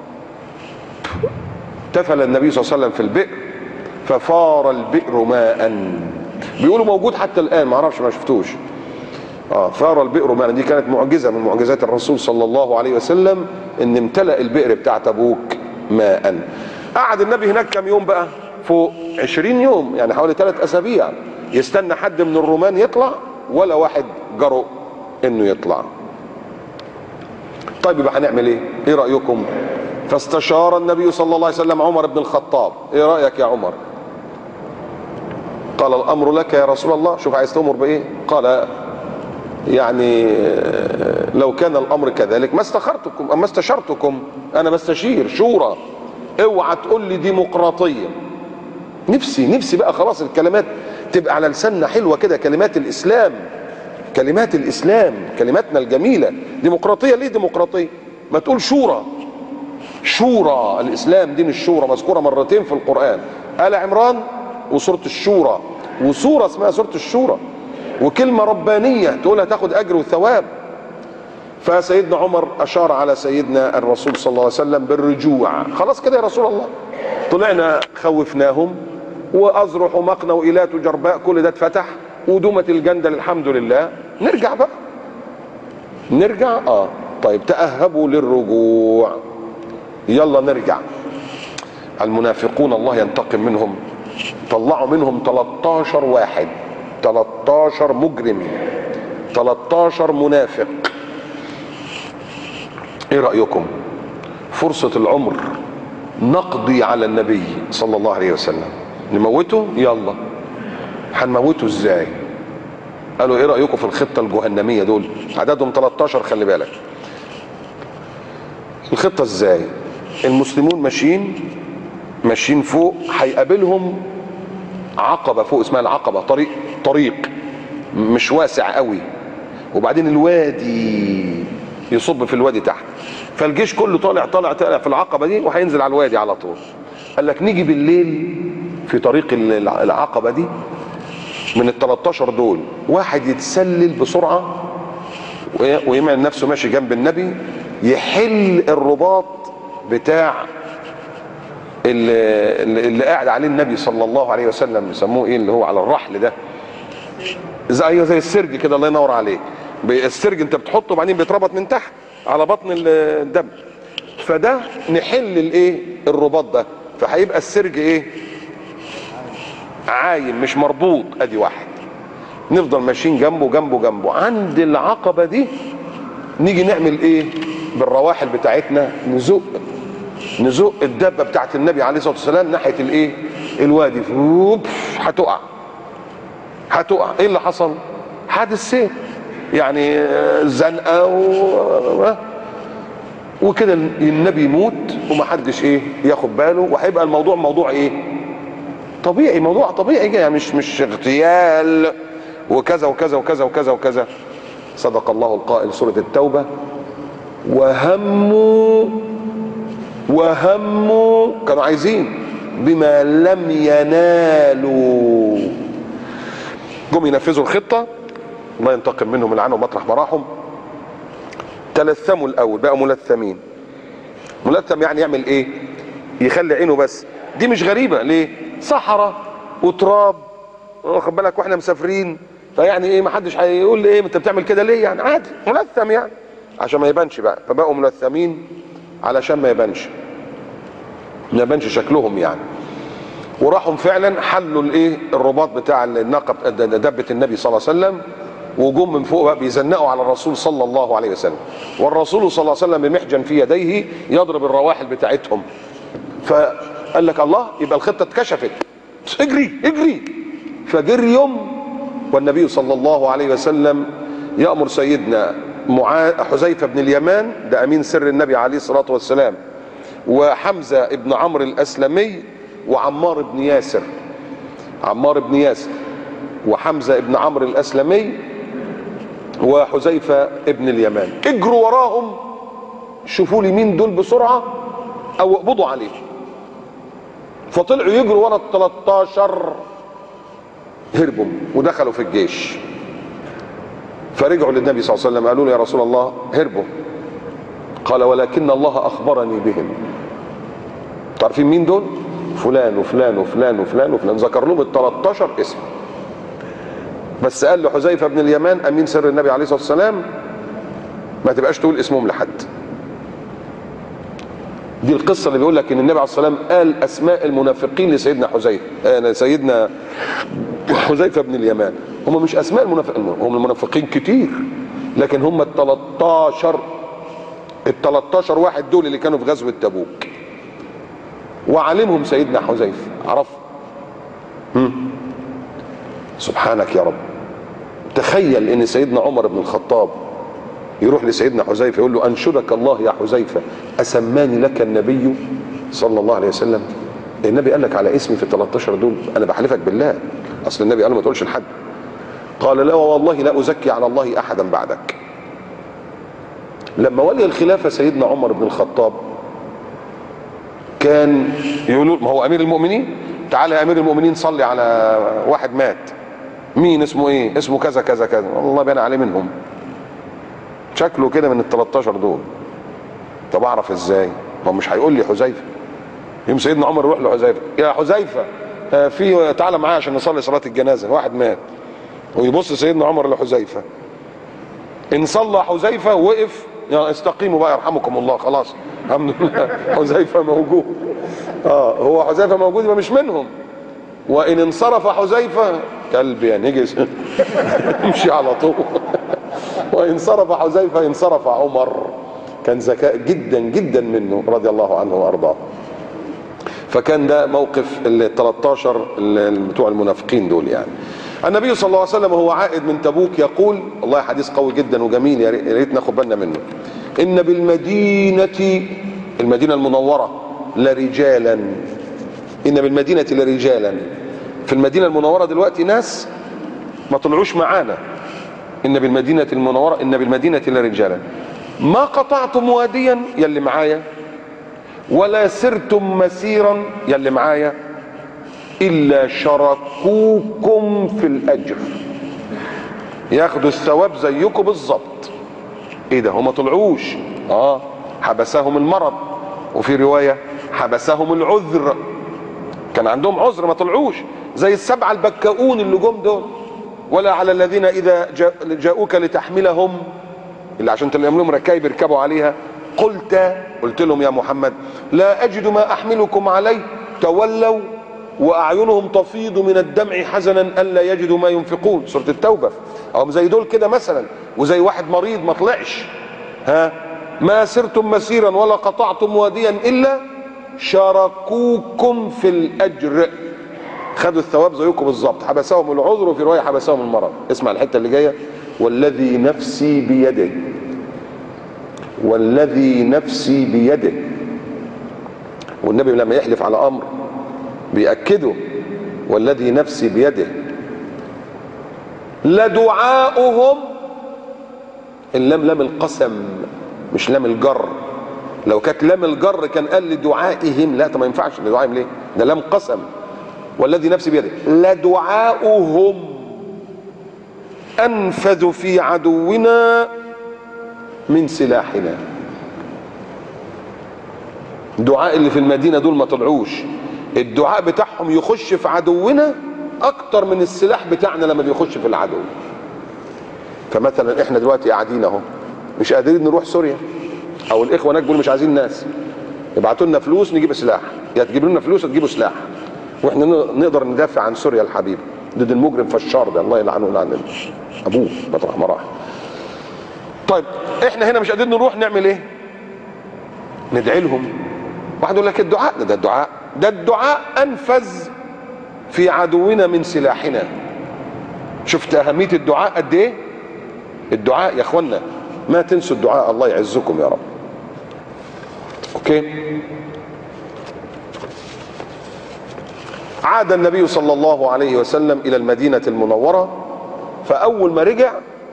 تفل النبي صلى الله عليه وسلم في البئر ففار البئر ماء، بيقولوا موجود حتى الان، معرفش ما شفتوش. فار البئر ماء، دي كانت معجزة من معجزات الرسول صلى الله عليه وسلم، ان امتلأ البئر بتاع تبوك ماء. قعد النبي هناك كم يوم بقى؟ فوق 20 يوم، يعني حوالي 3 أسابيع، يستنى حد من الرومان يطلع ولا واحد جرؤ انه يطلع. طيب يبقى هنعمل ايه رأيكم؟ فاستشار النبي صلى الله عليه وسلم عمر بن الخطاب، ايه رأيك يا عمر؟ قال الامر لك يا رسول الله، شوف عايز تأمر بايه؟ قال يعني لو كان الامر كذلك ما استخرتكم اما استشرتكم، انا بستشير شورى، اوعى تقول لي ديمقراطيه. نفسي بقى خلاص الكلمات تبقى على لساننا حلوه كده، كلمات الاسلام، كلماتنا الجميله. ديمقراطيه ليه ديمقراطيه؟ ما تقول شورى الاسلام دين الشورى، مذكوره مرتين في القران، آل عمران وسوره الشورى، وسوره اسمها سوره الشورى، وكلمة ربانية تقولها تاخد أجر وثواب. فسيدنا عمر أشار على سيدنا الرسول صلى الله عليه وسلم بالرجوع، خلاص كده يا رسول الله، طلعنا خوفناهم، وأزرح ومقنا وإيلات وجرباء كل ده اتفتح، ودومة الجندل الحمد لله، نرجع بقى نرجع. طيب تأهبوا للرجوع، يلا نرجع. المنافقون الله ينتقم منهم، طلعوا منهم 13 واحد، 13 مجرم، 13 منافق. ايه رأيكم؟ فرصة العمر نقضي على النبي صلى الله عليه وسلم، نموته. يلا هنموته ازاي؟ قالوا ايه رأيكم في الخطة الجهنمية دول؟ عددهم 13 خلي بالك. الخطة ازاي؟ المسلمون ماشيين فوق، هيقابلهم عقبة فوق اسمها العقبة، طريق مش واسع قوي، وبعدين الوادي يصب في الوادي تحت، فالجيش كله طالع في العقبة دي وهينزل على الوادي على طول. قال لك نيجي بالليل في طريق العقبة دي، من ال13 دول واحد يتسلل بسرعة ويعمل نفسه ماشي جنب النبي، يحل الرباط بتاع اللي قاعد عليه النبي صلى الله عليه وسلم، بيسموه ايه اللي هو على الرحل ده، زي السرج كده، الله ينور عليك. السرج انت بتحطه وبعدين بيتربط من تحت على بطن الدم، فده نحل الرباط ده، فهيبقى السرج عايم مش مربوط. ادي واحد، نفضل ماشيين جنبه عند العقبة دي، نيجي نعمل بالرواحل بتاعتنا، نزق الدابة بتاعت النبي عليه الصلاة والسلام ناحية الوادي، هتقع. ايه اللي حصل؟ حادث سير، يعني زنقة وكده، النبي يموت ومحدش ياخد باله، وهيبقى الموضوع موضوع طبيعي، موضوع طبيعي يعني مش اغتيال وكذا وكذا وكذا وكذا وكذا. صدق الله القائل سورة التوبة، وهموا كانوا عايزين بما لم ينالوا، جم ينفذوا الخطة، الله ينتقم منهم، يلعنهم مطرح ما راحوا. تلثموا الاول بقى ملثمين. ملثم يعني يعمل ايه؟ يخلي عينه بس. دي مش غريبه، ليه؟ صحراء وتراب واخد بالك واحنا مسافرين، فيعني ايه ما حدش هيقول لي ايه انت بتعمل كده ليه، يعني عادي ملثم يعني عشان ما يبانش بقى، فبقوا ملثمين علشان ما يبانش شكلهم يعني. وراحوا فعلا حلوا الايه الرباط بتاع الناقه دبه النبي صلى الله عليه وسلم، وجم من فوق بقى بيزنقوا على الرسول صلى الله عليه وسلم، والرسول صلى الله عليه وسلم بمحجن في يديه يضرب الرواحل بتاعتهم. فقال لك الله، يبقى الخطه اتكشفت، اجري اجري. فجريهم، والنبي صلى الله عليه وسلم يأمر سيدنا حذيفة بن اليمان، ده أمين سر النبي عليه الصلاة والسلام، وحمزة بن عمرو الأسلمي، وعمار بن ياسر، وحمزة بن عمرو الأسلمي، وحذيفة بن اليمان. اجروا وراهم، شوفوا لي مين دول بسرعة أو اقبضوا عليه. فطلعوا يجروا ورا ال13، هربوا ودخلوا في الجيش. فرجعوا للنبي صلى الله عليه وسلم قالوا له يا رسول الله هربوا. قال ولكن الله أخبرني بهم. تعرفين مين دول؟ فلان وفلان وفلان وفلان وفلان، ذكر لهم ال13 اسم. بس قال له حذيفة بن اليمان أمين سر النبي عليه الصلاة والسلام ما تبقاش تقول اسمهم لحد. دي القصة اللي بيقول لك ان النبي عليه الصلاة والسلام قال اسماء المنافقين لسيدنا سيدنا حذيفة بن اليمان. هم مش اسماء المنافقين، هم المنافقين كتير، لكن هم ال13 واحد دول اللي كانوا في غزوة تبوك، وعلمهم سيدنا حذيفة عرف. سبحانك يا رب. تخيل ان سيدنا عمر بن الخطاب يروح لسيدنا حذيفة يقول له انشدك الله يا حذيفة اسماني لك النبي صلى الله عليه وسلم. النبي قال لك على اسمي في ال13 دول؟ انا بحلفك بالله، اصل النبي قال ما تقولش لحد. قال لا والله لا ازكي على الله احدا بعدك. لما ولي الخلافة سيدنا عمر بن الخطاب كان يقولوا ما هو امير المؤمنين، تعالى يا امير المؤمنين صلي على واحد مات. مين اسمه ايه؟ اسمه كذا كذا كذا. والله بان عليه منهم، شكله كده من ال13 دول. طب اعرف ازاي؟ ما مش هيقول لي حذيفه. يوم سيدنا عمر يروح لحذيفه، يا حذيفه في تعالى معايا عشان نصلي صلاه الجنازه، واحد مات. ويبص سيدنا عمر لحذيفه، ان صلى حذيفه وقف، يعني استقيموا بقى يرحمكم الله، خلاص الحمد لله حذيفه موجود. هو حذيفه موجود يبقى مش منهم. وان انصرف حذيفه كلب يعني نجس يمشي على طول. وان صرف حذيفه انصرف عمر. كان ذكاء جدا جدا منه رضي الله عنه وارضاه. فكان ده موقف ال13 بتوع المنافقين دول يعني. النبي صلى الله عليه وسلم وهو عائد من تبوك يقول، والله حديث قوي جدا وجميل يا ريت ناخد بالنا منه، ان بالمدينه، المدينه المنوره، لرجالا. ان بالمدينه لرجالا. في المدينه المنوره دلوقتي ناس ما طلعوش معانا. ان بالمدينه المنوره، ان بالمدينه لرجالا ما قطعتم واديا يلي معايا، ولا سرتم مسيرا يلي معايا، الا شركوكم في الاجر، ياخدوا الثواب زيكم بالظبط. ايه ده؟ هم ما طلعوش. حبسهم المرض، وفي روايه حبسهم العذر، كان عندهم عذر ما طلعوش، زي ال7 البكاؤون اللي جم دول. ولا على الذين اذا جاءوك لتحملهم، اللي عشان تلاقيهم لهم ركايب يركبوا عليها، قلت لهم يا محمد لا اجد ما احملكم عليه، تولوا واعينهم تفيض من الدمع حزنا الا يجدوا ما ينفقون، سوره التوبه. او زي دول كده مثلا، وزي واحد مريض ما طلعش. ما سرتم مسيرا ولا قطعتم واديا الا شاركوكم في الاجر، خدوا الثواب زيكم بالظبط. حبسهم العذر، وفي روايه حبسهم المرض. اسمع الحته اللي جايه، والذي نفسي بيده، والذي نفسي بيده. والنبي لما يحلف على امر بيأكده، والذي نفسي بيده، لدعاؤهم، اللام لام القسم مش لام الجر. لو كانت لام الجر كان قال لدعائهم، لا طب ما ينفعش لدعائهم ليه؟ ده لام قسم. والذي نفسي بيده لدعاؤهم انفذ في عدونا من سلاحنا. الدعاء اللي في المدينة دول ما طلعوش، الدعاء بتاعهم يخش في عدونا اكتر من السلاح بتاعنا لما بيخش في العدو. فمثلا احنا دلوقتي قاعدين اهو مش قادرين نروح سوريا، او الاخوه هناك بيقولوا مش عايزين ناس، يبعتوا لنا فلوس نجيب سلاح، يا تجيبوا لنا فلوس تجيبوا سلاح، واحنا نقدر ندافع عن سوريا الحبيبه ضد المجرم فشار ده، الله يلعنه ويلعن ابوه مطرح ما راح. طيب احنا هنا مش قادرين نروح، نعمل ايه؟ ندعي لهم. واحد يقول لك الدعاء ده الدعاء انفذ في عدونا من سلاحنا. شفت اهميه الدعاء قد ايه؟ الدعاء يا اخوانا ما تنسوا الدعاء، الله يعزكم يا رب. اوكي. عاد النبي صلى الله عليه وسلم الى المدينة المنورة، فاول ما رجع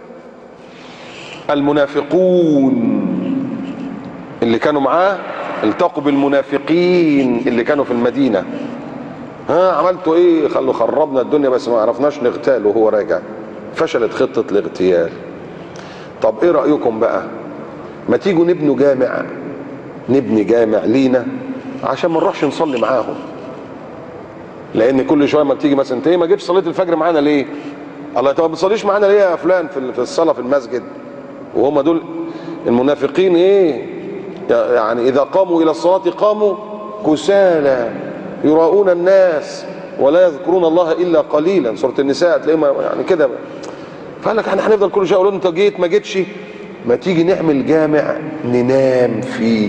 المنافقون اللي كانوا معاه التقوا بالمنافقين اللي كانوا في المدينة. ها عملتوا ايه؟ قالوا خربنا الدنيا بس ما عرفناش نغتاله وهو راجع. فشلت خطة الاغتيال. طب ايه رأيكم بقى؟ ما تيجوا نبني جامع لينا عشان ما نروحش نصلي معاهم. لان كل شويه ما بتيجي مثلا انت ايه ما جيتش صليت الفجر معانا ليه؟ الله، انت ما بتصليش معانا ليه يا فلان في الصلاه في المسجد؟ وهم دول المنافقين ايه؟ يعني اذا قاموا الى الصلاه قاموا كسالى يراؤون الناس ولا يذكرون الله الا قليلا. سوره النساء تلاقيهم يعني كده. فقال لك احنا هنفضل كل شويه يقولوا انت جيت ما جيتش. ما تيجي نعمل جامع ننام فيه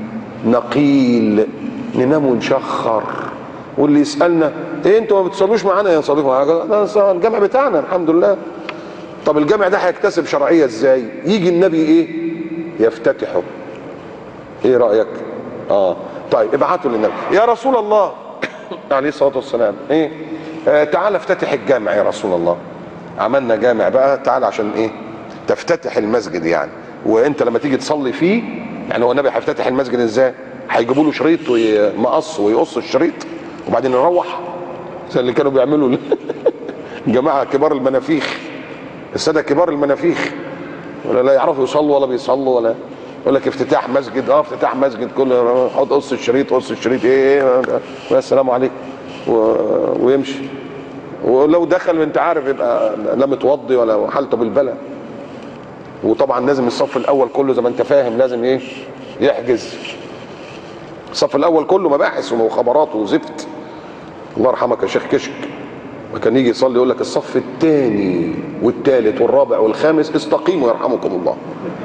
نقيل، ننام ونشخر، واللي يسالنا ايه انتوا ما بتصلوش معانا؟ يا صديقي ده الجامع بتاعنا الحمد لله. طب الجامع ده هيكتسب شرعيه ازاي؟ يجي النبي ايه؟ يفتتحه. ايه رايك؟ طيب ابعتوا للنبي يا رسول الله عليه الصلاه والسلام ايه؟ تعال افتتح الجامع يا رسول الله. عملنا جامع بقى، تعال عشان ايه؟ تفتتح المسجد يعني. وانت لما تيجي تصلي فيه، يعني هو النبي هيفتتح المسجد ازاي؟ هيجيبوا له شريط ومقص ويقص الشريط وبعدين نروح زي اللي كانوا بيعملوا جماعه كبار المنافيخ، الساده كبار المنافيخ، ولا لا يعرفوا يصلوا ولا بيصلوا ولا يقول لك افتتاح مسجد. افتتاح مسجد كله حط قص الشريط ايه السلام عليكم ويمشي. ولو دخل انت عارف يبقى لا متوضي ولا حالته بالبلاء. وطبعا لازم الصف الاول كله زي ما انت فاهم لازم ايه؟ يحجز. الصف الاول كله مباحث ومخابرات وزفت. الله يرحمك يا شيخ كشك، وكان يجي يصلي يقول لك الصف الثاني والثالث والرابع والخامس استقيموا يرحمكم الله.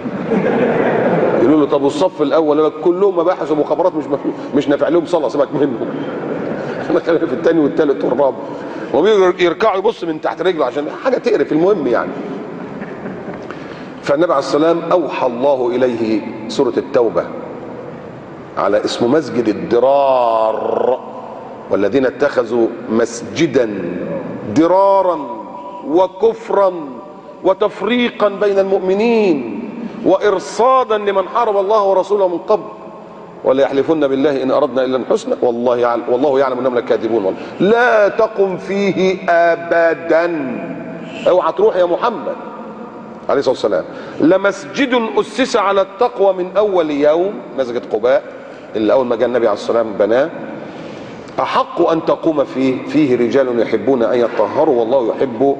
يقولوا له طب والصف الاول؟ يقول لك كلهم مباحث ومخابرات مش نافع لهم صلاه، سيبك منهم. احنا خلينا في الثاني والثالث والرابع. ويركعوا يبص من تحت رجله عشان حاجه تقرف. المهم يعني فالنبي عليه السلام اوحى الله اليه سوره التوبه على اسمه مسجد الضرار. والذين اتخذوا مسجدا ضرارا وكفرا وتفريقا بين المؤمنين وارصادا لمن حارب الله ورسوله من قبل ولا يحلفن بالله ان اردنا الا الحسنى والله يعلم انهم لكاذبون. لا تقم فيه ابدا. اوعى تروح يا محمد عليه الصلاه والسلام. لمسجد اسس على التقوى من اول يوم، مسجد قباء اللي اول ما جاء النبي عليه الصلاه والسلام بناه، احق ان تقوم فيه رجال يحبون ان يطهروا والله يحب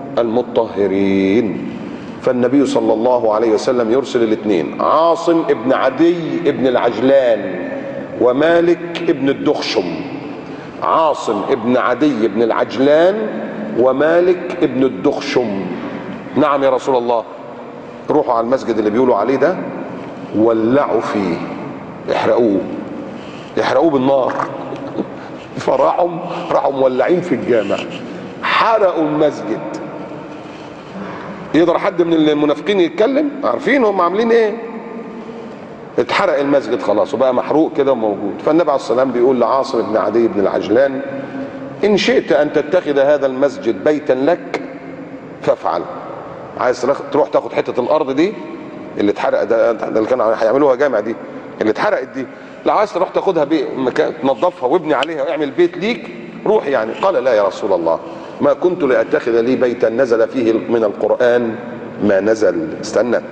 المطهرين. فالنبي صلى الله عليه وسلم يرسل الاثنين، عاصم ابن عدي ابن العجلان ومالك ابن الدخشم. عاصم ابن عدي ابن العجلان ومالك ابن الدخشم. نعم يا رسول الله. روحوا على المسجد اللي بيقولوا عليه ده ولعوا فيه، يحرقوه بالنار. راحوا مولعين في الجامع، حرقوا المسجد. يقدر حد من المنافقين يتكلم؟ عارفين هم عاملين ايه. اتحرق المسجد خلاص وبقى محروق كده وموجود. فالنبي عليه الصلاه والسلام بيقول لعاصم بن عدي بن العجلان ان شئت ان تتخذ هذا المسجد بيتا لك فافعل. عايز تروح تاخد حته الارض دي اللي اتحرق ده اللي كانوا هيعملوها جامع دي اللي اتحرقت دي، لو عايز تروح تاخدها مكان تنظفها وابني عليها واعمل بيت ليك روح يعني. قال لا يا رسول الله، ما كنت لاتخذ لي بيتا نزل فيه من القرآن ما نزل. استنى،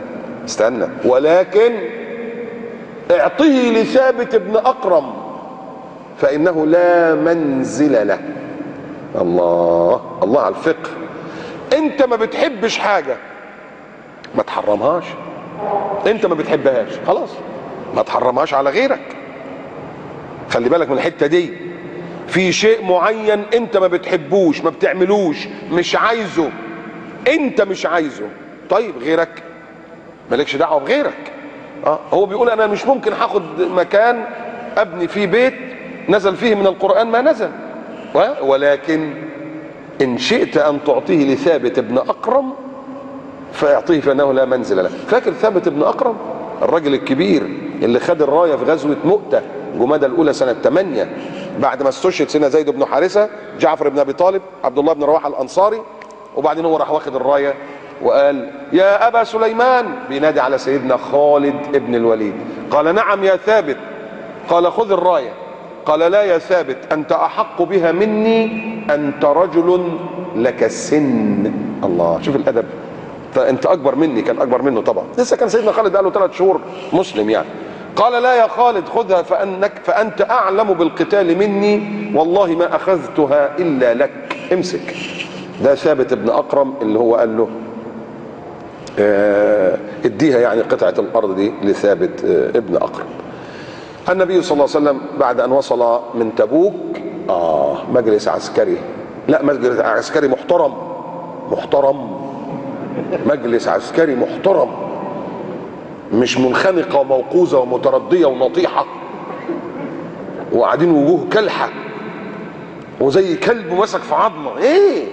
استنى، ولكن اعطه لثابت بن أقرم فإنه لا منزل له. الله الله على الفقه. انت ما بتحبش حاجة ما تحرمهاش، انت ما بتحبهاش خلاص ما تحرمهاش على غيرك. خلي بالك من الحتة دي. في شيء معين انت ما بتحبوش، ما بتعملوش، مش عايزه، انت مش عايزه، طيب غيرك مالكش دعوة بغيرك. هو بيقول انا مش ممكن هاخد مكان ابني فيه بيت نزل فيه من القرآن ما نزل، ولكن ان شئت ان تعطيه لثابت بن أقرم فيعطيه فانه لا منزل له. فاكر ثابت بن أقرم الراجل الكبير اللي خد الراية في غزوة مؤتة جمادى الاولى سنة 8 بعد ما استشهد سيدنا زيد بن حارثة، جعفر بن ابي طالب، عبد الله بن رواحة الانصاري، وبعدين هو راح واخد الراية وقال يا ابا سليمان، بينادي على سيدنا خالد ابن الوليد. قال نعم يا ثابت. قال خذ الراية. قال لا يا ثابت، انت احق بها مني، انت رجل لك سن. الله، شوف الادب. فانت اكبر مني، كان اكبر منه طبعا، لسه كان سيدنا خالد قال له 3 شهور مسلم يعني. قال لا يا خالد خذها فانت اعلم بالقتال مني، والله ما اخذتها الا لك، امسك. ده ثابت بن أقرم اللي هو قال له اديها يعني قطعة الارض دي لثابت ابن أقرم. النبي صلى الله عليه وسلم بعد ان وصل من تبوك مجلس عسكري، لا مجلس عسكري محترم، مجلس عسكري محترم، مش منخنقة وموقوزة ومتردية ونطيحة وقاعدين وجوه كلحة وزي كلب مسك في عظمة. ايه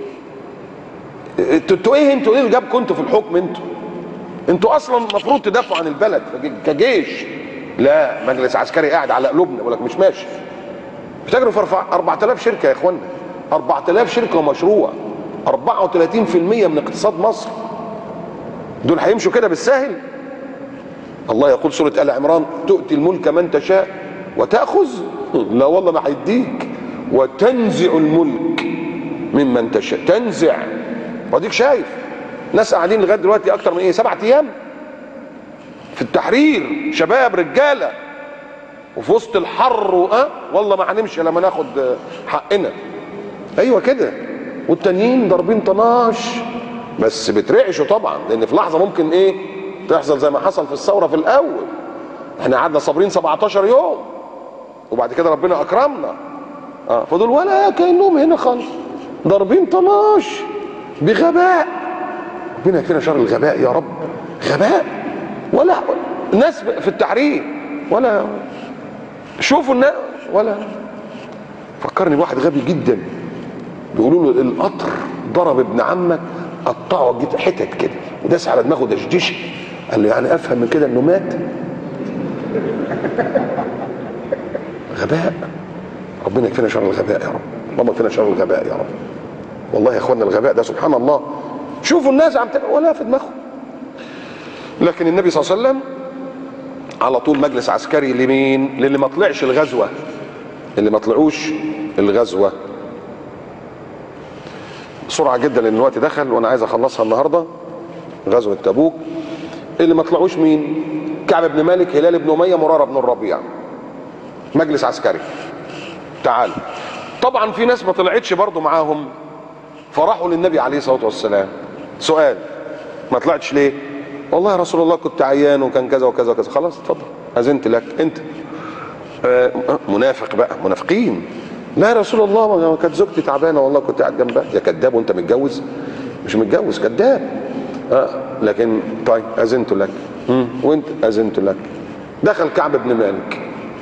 انتوا ايه اللي جابكم انتوا في الحكم؟ انتوا اصلا المفروض تدافعوا عن البلد كجيش. لا، مجلس عسكري قاعد على قلوبنا، بقول لك مش ماشي. بتجروا في 4000 شركه يا اخوانا، 4000 شركه ومشروع، 34% من اقتصاد مصر. دول هيمشوا كده بالساهل؟ الله يقول سوره ال عمران تؤتي الملك من تشاء وتاخذ، لا والله ما هيديك، وتنزع الملك ممن تشاء، تنزع. واديك شايف ناس قاعدين لغايه دلوقتي اكتر من 7 ايام في التحرير، شباب رجاله، وفي وسط الحر والله ما هنمشي لما ناخد حقنا. ايوه كده. والتانيين ضاربين طناش، بس بترعشوا طبعا، لان في لحظه ممكن تحصل زي ما حصل في الثوره في الاول. احنا قعدنا صابرين 17 يوم وبعد كده ربنا اكرمنا. فدول ولا كانهم هنا خالص، ضاربين طناش بغباء. ربنا يكفينا شر الغباء يا رب. غباء، ولا ناس في التحرير ولا شوفوا الناس ولا. فكرني بواحد غبي جدا، بيقولوا له القطر ضرب ابن عمك قطعه حتت كده وداس على دماغه دشدشه. قال له يعني افهم من كده انه مات؟ غباء. ربنا يكفينا شر الغباء يا رب. اللهم يكفينا شر الغباء يا رب. والله يا اخوانا الغباء ده سبحان الله. شوفوا الناس عم ولا في دماغهم. لكن النبي صلى الله عليه وسلم على طول مجلس عسكري لمين؟ للي ما طلعش الغزوه، اللي ما طلعوش الغزوه. بسرعه جدا لان الوقت دخل وانا عايز اخلصها النهارده. غزوه تبوك اللي ما طلعوش مين؟ كعب بن مالك، هلال بن اميه، مراره بن الربيع. مجلس عسكري. تعال. طبعا في ناس ما طلعتش برضو معاهم، فراحوا للنبي عليه الصلاه والسلام. سؤال: ما طلعتش ليه؟ والله يا رسول الله كنت عيان وكان كذا وكذا وكذا. خلاص اتفضل، اذنت لك انت. منافق بقى، منافقين. لا يا رسول الله كانت زوجتي تعبانه والله كنت قاعد جنبها. يا كذاب، وانت متجوز؟ مش متجوز، كذاب. لكن طيب اذنت لك. وانت اذنت لك. دخل كعب بن مالك.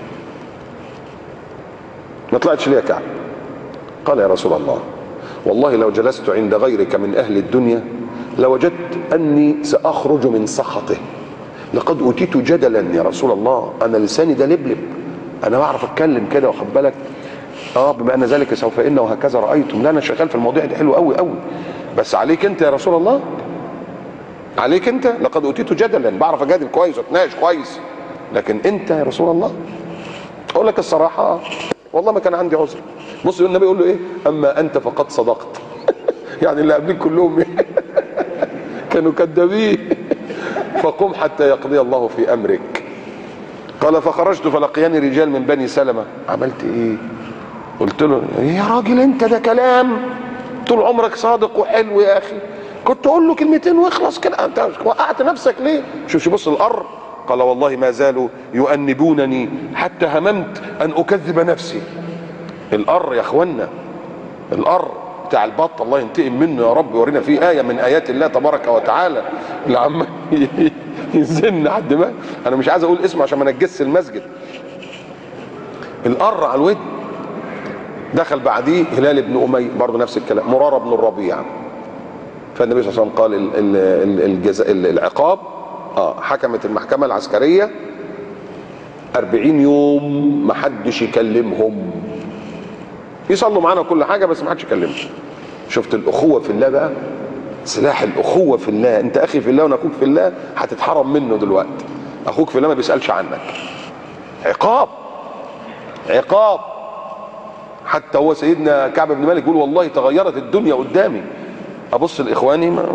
ما طلعتش ليه يا كعب؟ قال يا رسول الله والله لو جلست عند غيرك من اهل الدنيا لوجدت اني ساخرج من سخطه. لقد اوتيت جدلا يا رسول الله، انا لساني ده لبلب، انا بعرف اتكلم كده واخد بالك. بما ان ذلك سوف ان وهكذا رايتم. لا انا شغال في المواضيع دي حلو قوي قوي، بس عليك انت يا رسول الله، عليك انت. لقد اوتيت جدلا، بعرف اجادل كويس واتناقش كويس، لكن انت يا رسول الله اقول لك الصراحه والله ما كان عندي عذر. بص النبي يقول له ايه؟ اما انت فقد صدقت. يعني اللي قبليك كلهم كانوا كذابين. فقم حتى يقضي الله في امرك. قال فخرجت فلقياني رجال من بني سلمة. عملت ايه؟ قلت له يا راجل انت ده كلام، طول عمرك صادق وحلو يا اخي، كنت اقول له كلمتين واخلص كده، انت وقعت نفسك ليه؟ شوف بص القر. قال والله ما زالوا يؤنبونني حتى هممت ان اكذب نفسي. القر يا اخوانا، القر بتاع البط الله ينتقم منه يا رب، يورينا فيه آية من آيات الله تبارك وتعالى اللي عم يزن على الدماغ. أنا مش عايز أقول اسمه عشان ما نجسش المسجد. القر على الود. دخل بعديه هلال بن أمية برضه نفس الكلام، مرارة بن الربيع. فالنبي صلى الله عليه وسلم قال العقاب حكمت المحكمة العسكرية 40 يوم ما حدش يكلمهم، يصلوا معانا كل حاجة بس ما حدش يكلمهم. شفت الأخوة في الله بقى، سلاح الأخوة في الله. أنت أخي في الله وأنا أخوك في الله، هتتحرم منه دلوقتي. أخوك في الله ما بيسألش عنك. عقاب عقاب. حتى هو سيدنا كعب بن مالك يقول والله تغيرت الدنيا قدامي، أبص لإخواني ما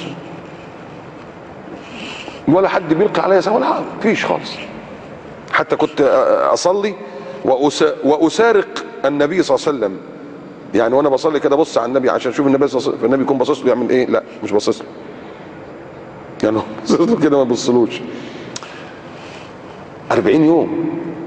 ولا حد بيلقي عليا سلام ولا حاجة، فيش خالص. حتى كنت أصلي وأسارق النبي صلى الله عليه وسلم، يعني وانا بصلي كده بص على النبي عشان اشوف النبي صلى الله عليه وسلم، النبي يكون باصص له يعمل ايه؟ لا مش باصص له، يعني باصص له كده ما بيبصلوش. 40 يوم.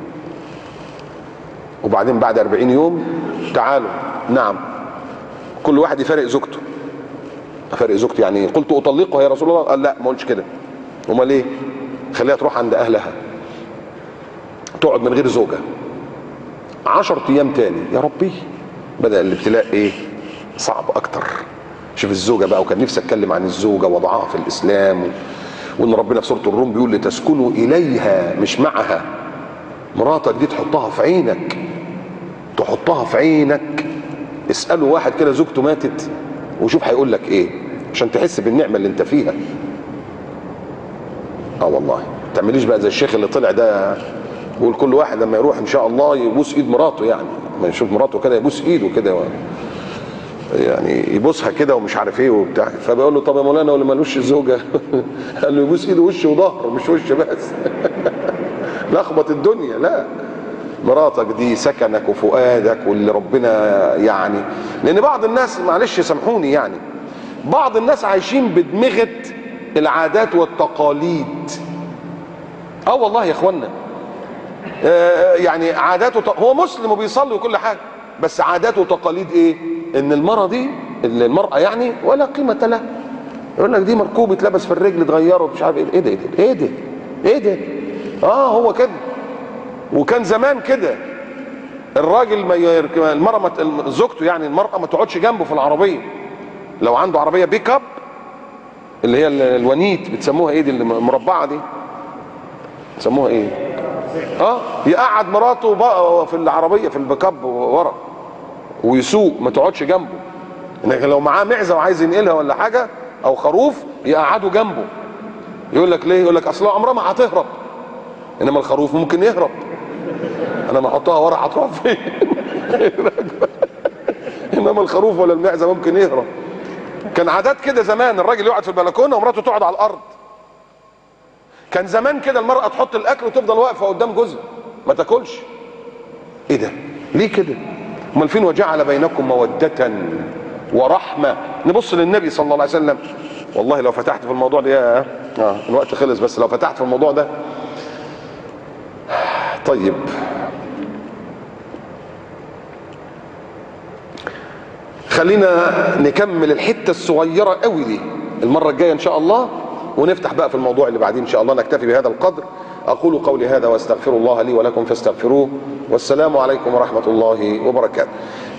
وبعدين بعد 40 يوم تعالوا نعم كل واحد يفارق زوجته. افارق زوجتي يعني ايه؟ قلت اطلقها يا رسول الله؟ قال لا ما قلتش كده. امال ايه؟ خليها تروح عند اهلها تقعد من غير زوجه 10 ايام تاني. يا ربي بدأ الابتلاء ايه؟ صعب اكتر. شوف الزوجة بقى، وكان نفسي اتكلم عن الزوجة وضعها في الاسلام، وان ربنا في سورة الروم بيقول لتسكنوا اليها مش معها. مراتك دي تحطها في عينك، تحطها في عينك. اسألوا واحد كده زوجته ماتت وشوف هيقول لك ايه، عشان تحس بالنعمة اللي انت فيها. والله ما تعمليش بقى زي الشيخ اللي طلع ده يقول كل واحد لما يروح ان شاء الله يبوس ايد مراته، يعني ما يشوف مراته كده يبوس ايده كده، يعني يبوسها كده ومش عارف ايه وبتاع. فبيقول له طب يا مولانا واللي مالوش زوجه؟ قال له يبوس ايده وش وظهر مش وش بس. لخبط الدنيا. لا، مراتك دي سكنك وفؤادك واللي ربنا يعني، لان بعض الناس معلش سامحوني يعني، بعض الناس عايشين بدمغه العادات والتقاليد. والله يا اخوانا يعني عاداته هو مسلم وبيصلي وكل حاجه، بس عاداته وتقاليد ايه؟ ان المرأة دي المرأة يعني ولا قيمة لها. يقول لك دي مركوب اتلبس في الرجل تغيره مش عارف ايه. ايه ده ايه ده ايه ده؟ هو كده. وكان زمان كده الراجل ما المرأة زوجته يعني المرأة ما تقعدش جنبه في العربية. لو عنده عربية بيك اب اللي هي الونيت بتسموها ايه دي المربعة دي؟ بتسموها ايه؟ يقعد مراته بقى في العربيه في البيك اب ورا ويسوق، ما تقعدش جنبه. لكن لو معاه معزه وعايز ينقلها ولا حاجه او خروف يقعده جنبه. يقول لك ليه؟ يقول لك اصل عمرها ما هتهرب، انما الخروف ممكن يهرب. انا ما احطها ورا هتروح فين؟ انما الخروف ولا المعزه ممكن يهرب. كان عادات كده زمان، الراجل يقعد في البلكونه ومراته تقعد على الارض. كان زمان كده المرأة تحط الأكل وتفضل واقفة قدام جوزها ما تاكلش. إيه ده؟ ليه كده؟ أمال فين وجعل بينكم مودة ورحمة؟ نبص للنبي صلى الله عليه وسلم. والله لو فتحت في الموضوع ده الوقت خلص، بس لو فتحت في الموضوع ده. طيب خلينا نكمل الحتة الصغيرة قوي دي المرة الجاية إن شاء الله، ونفتح بقى في الموضوع اللي بعدين ان شاء الله. نكتفي بهذا القدر. اقول قولي هذا واستغفر الله لي ولكم فاستغفروه، والسلام عليكم ورحمة الله وبركاته.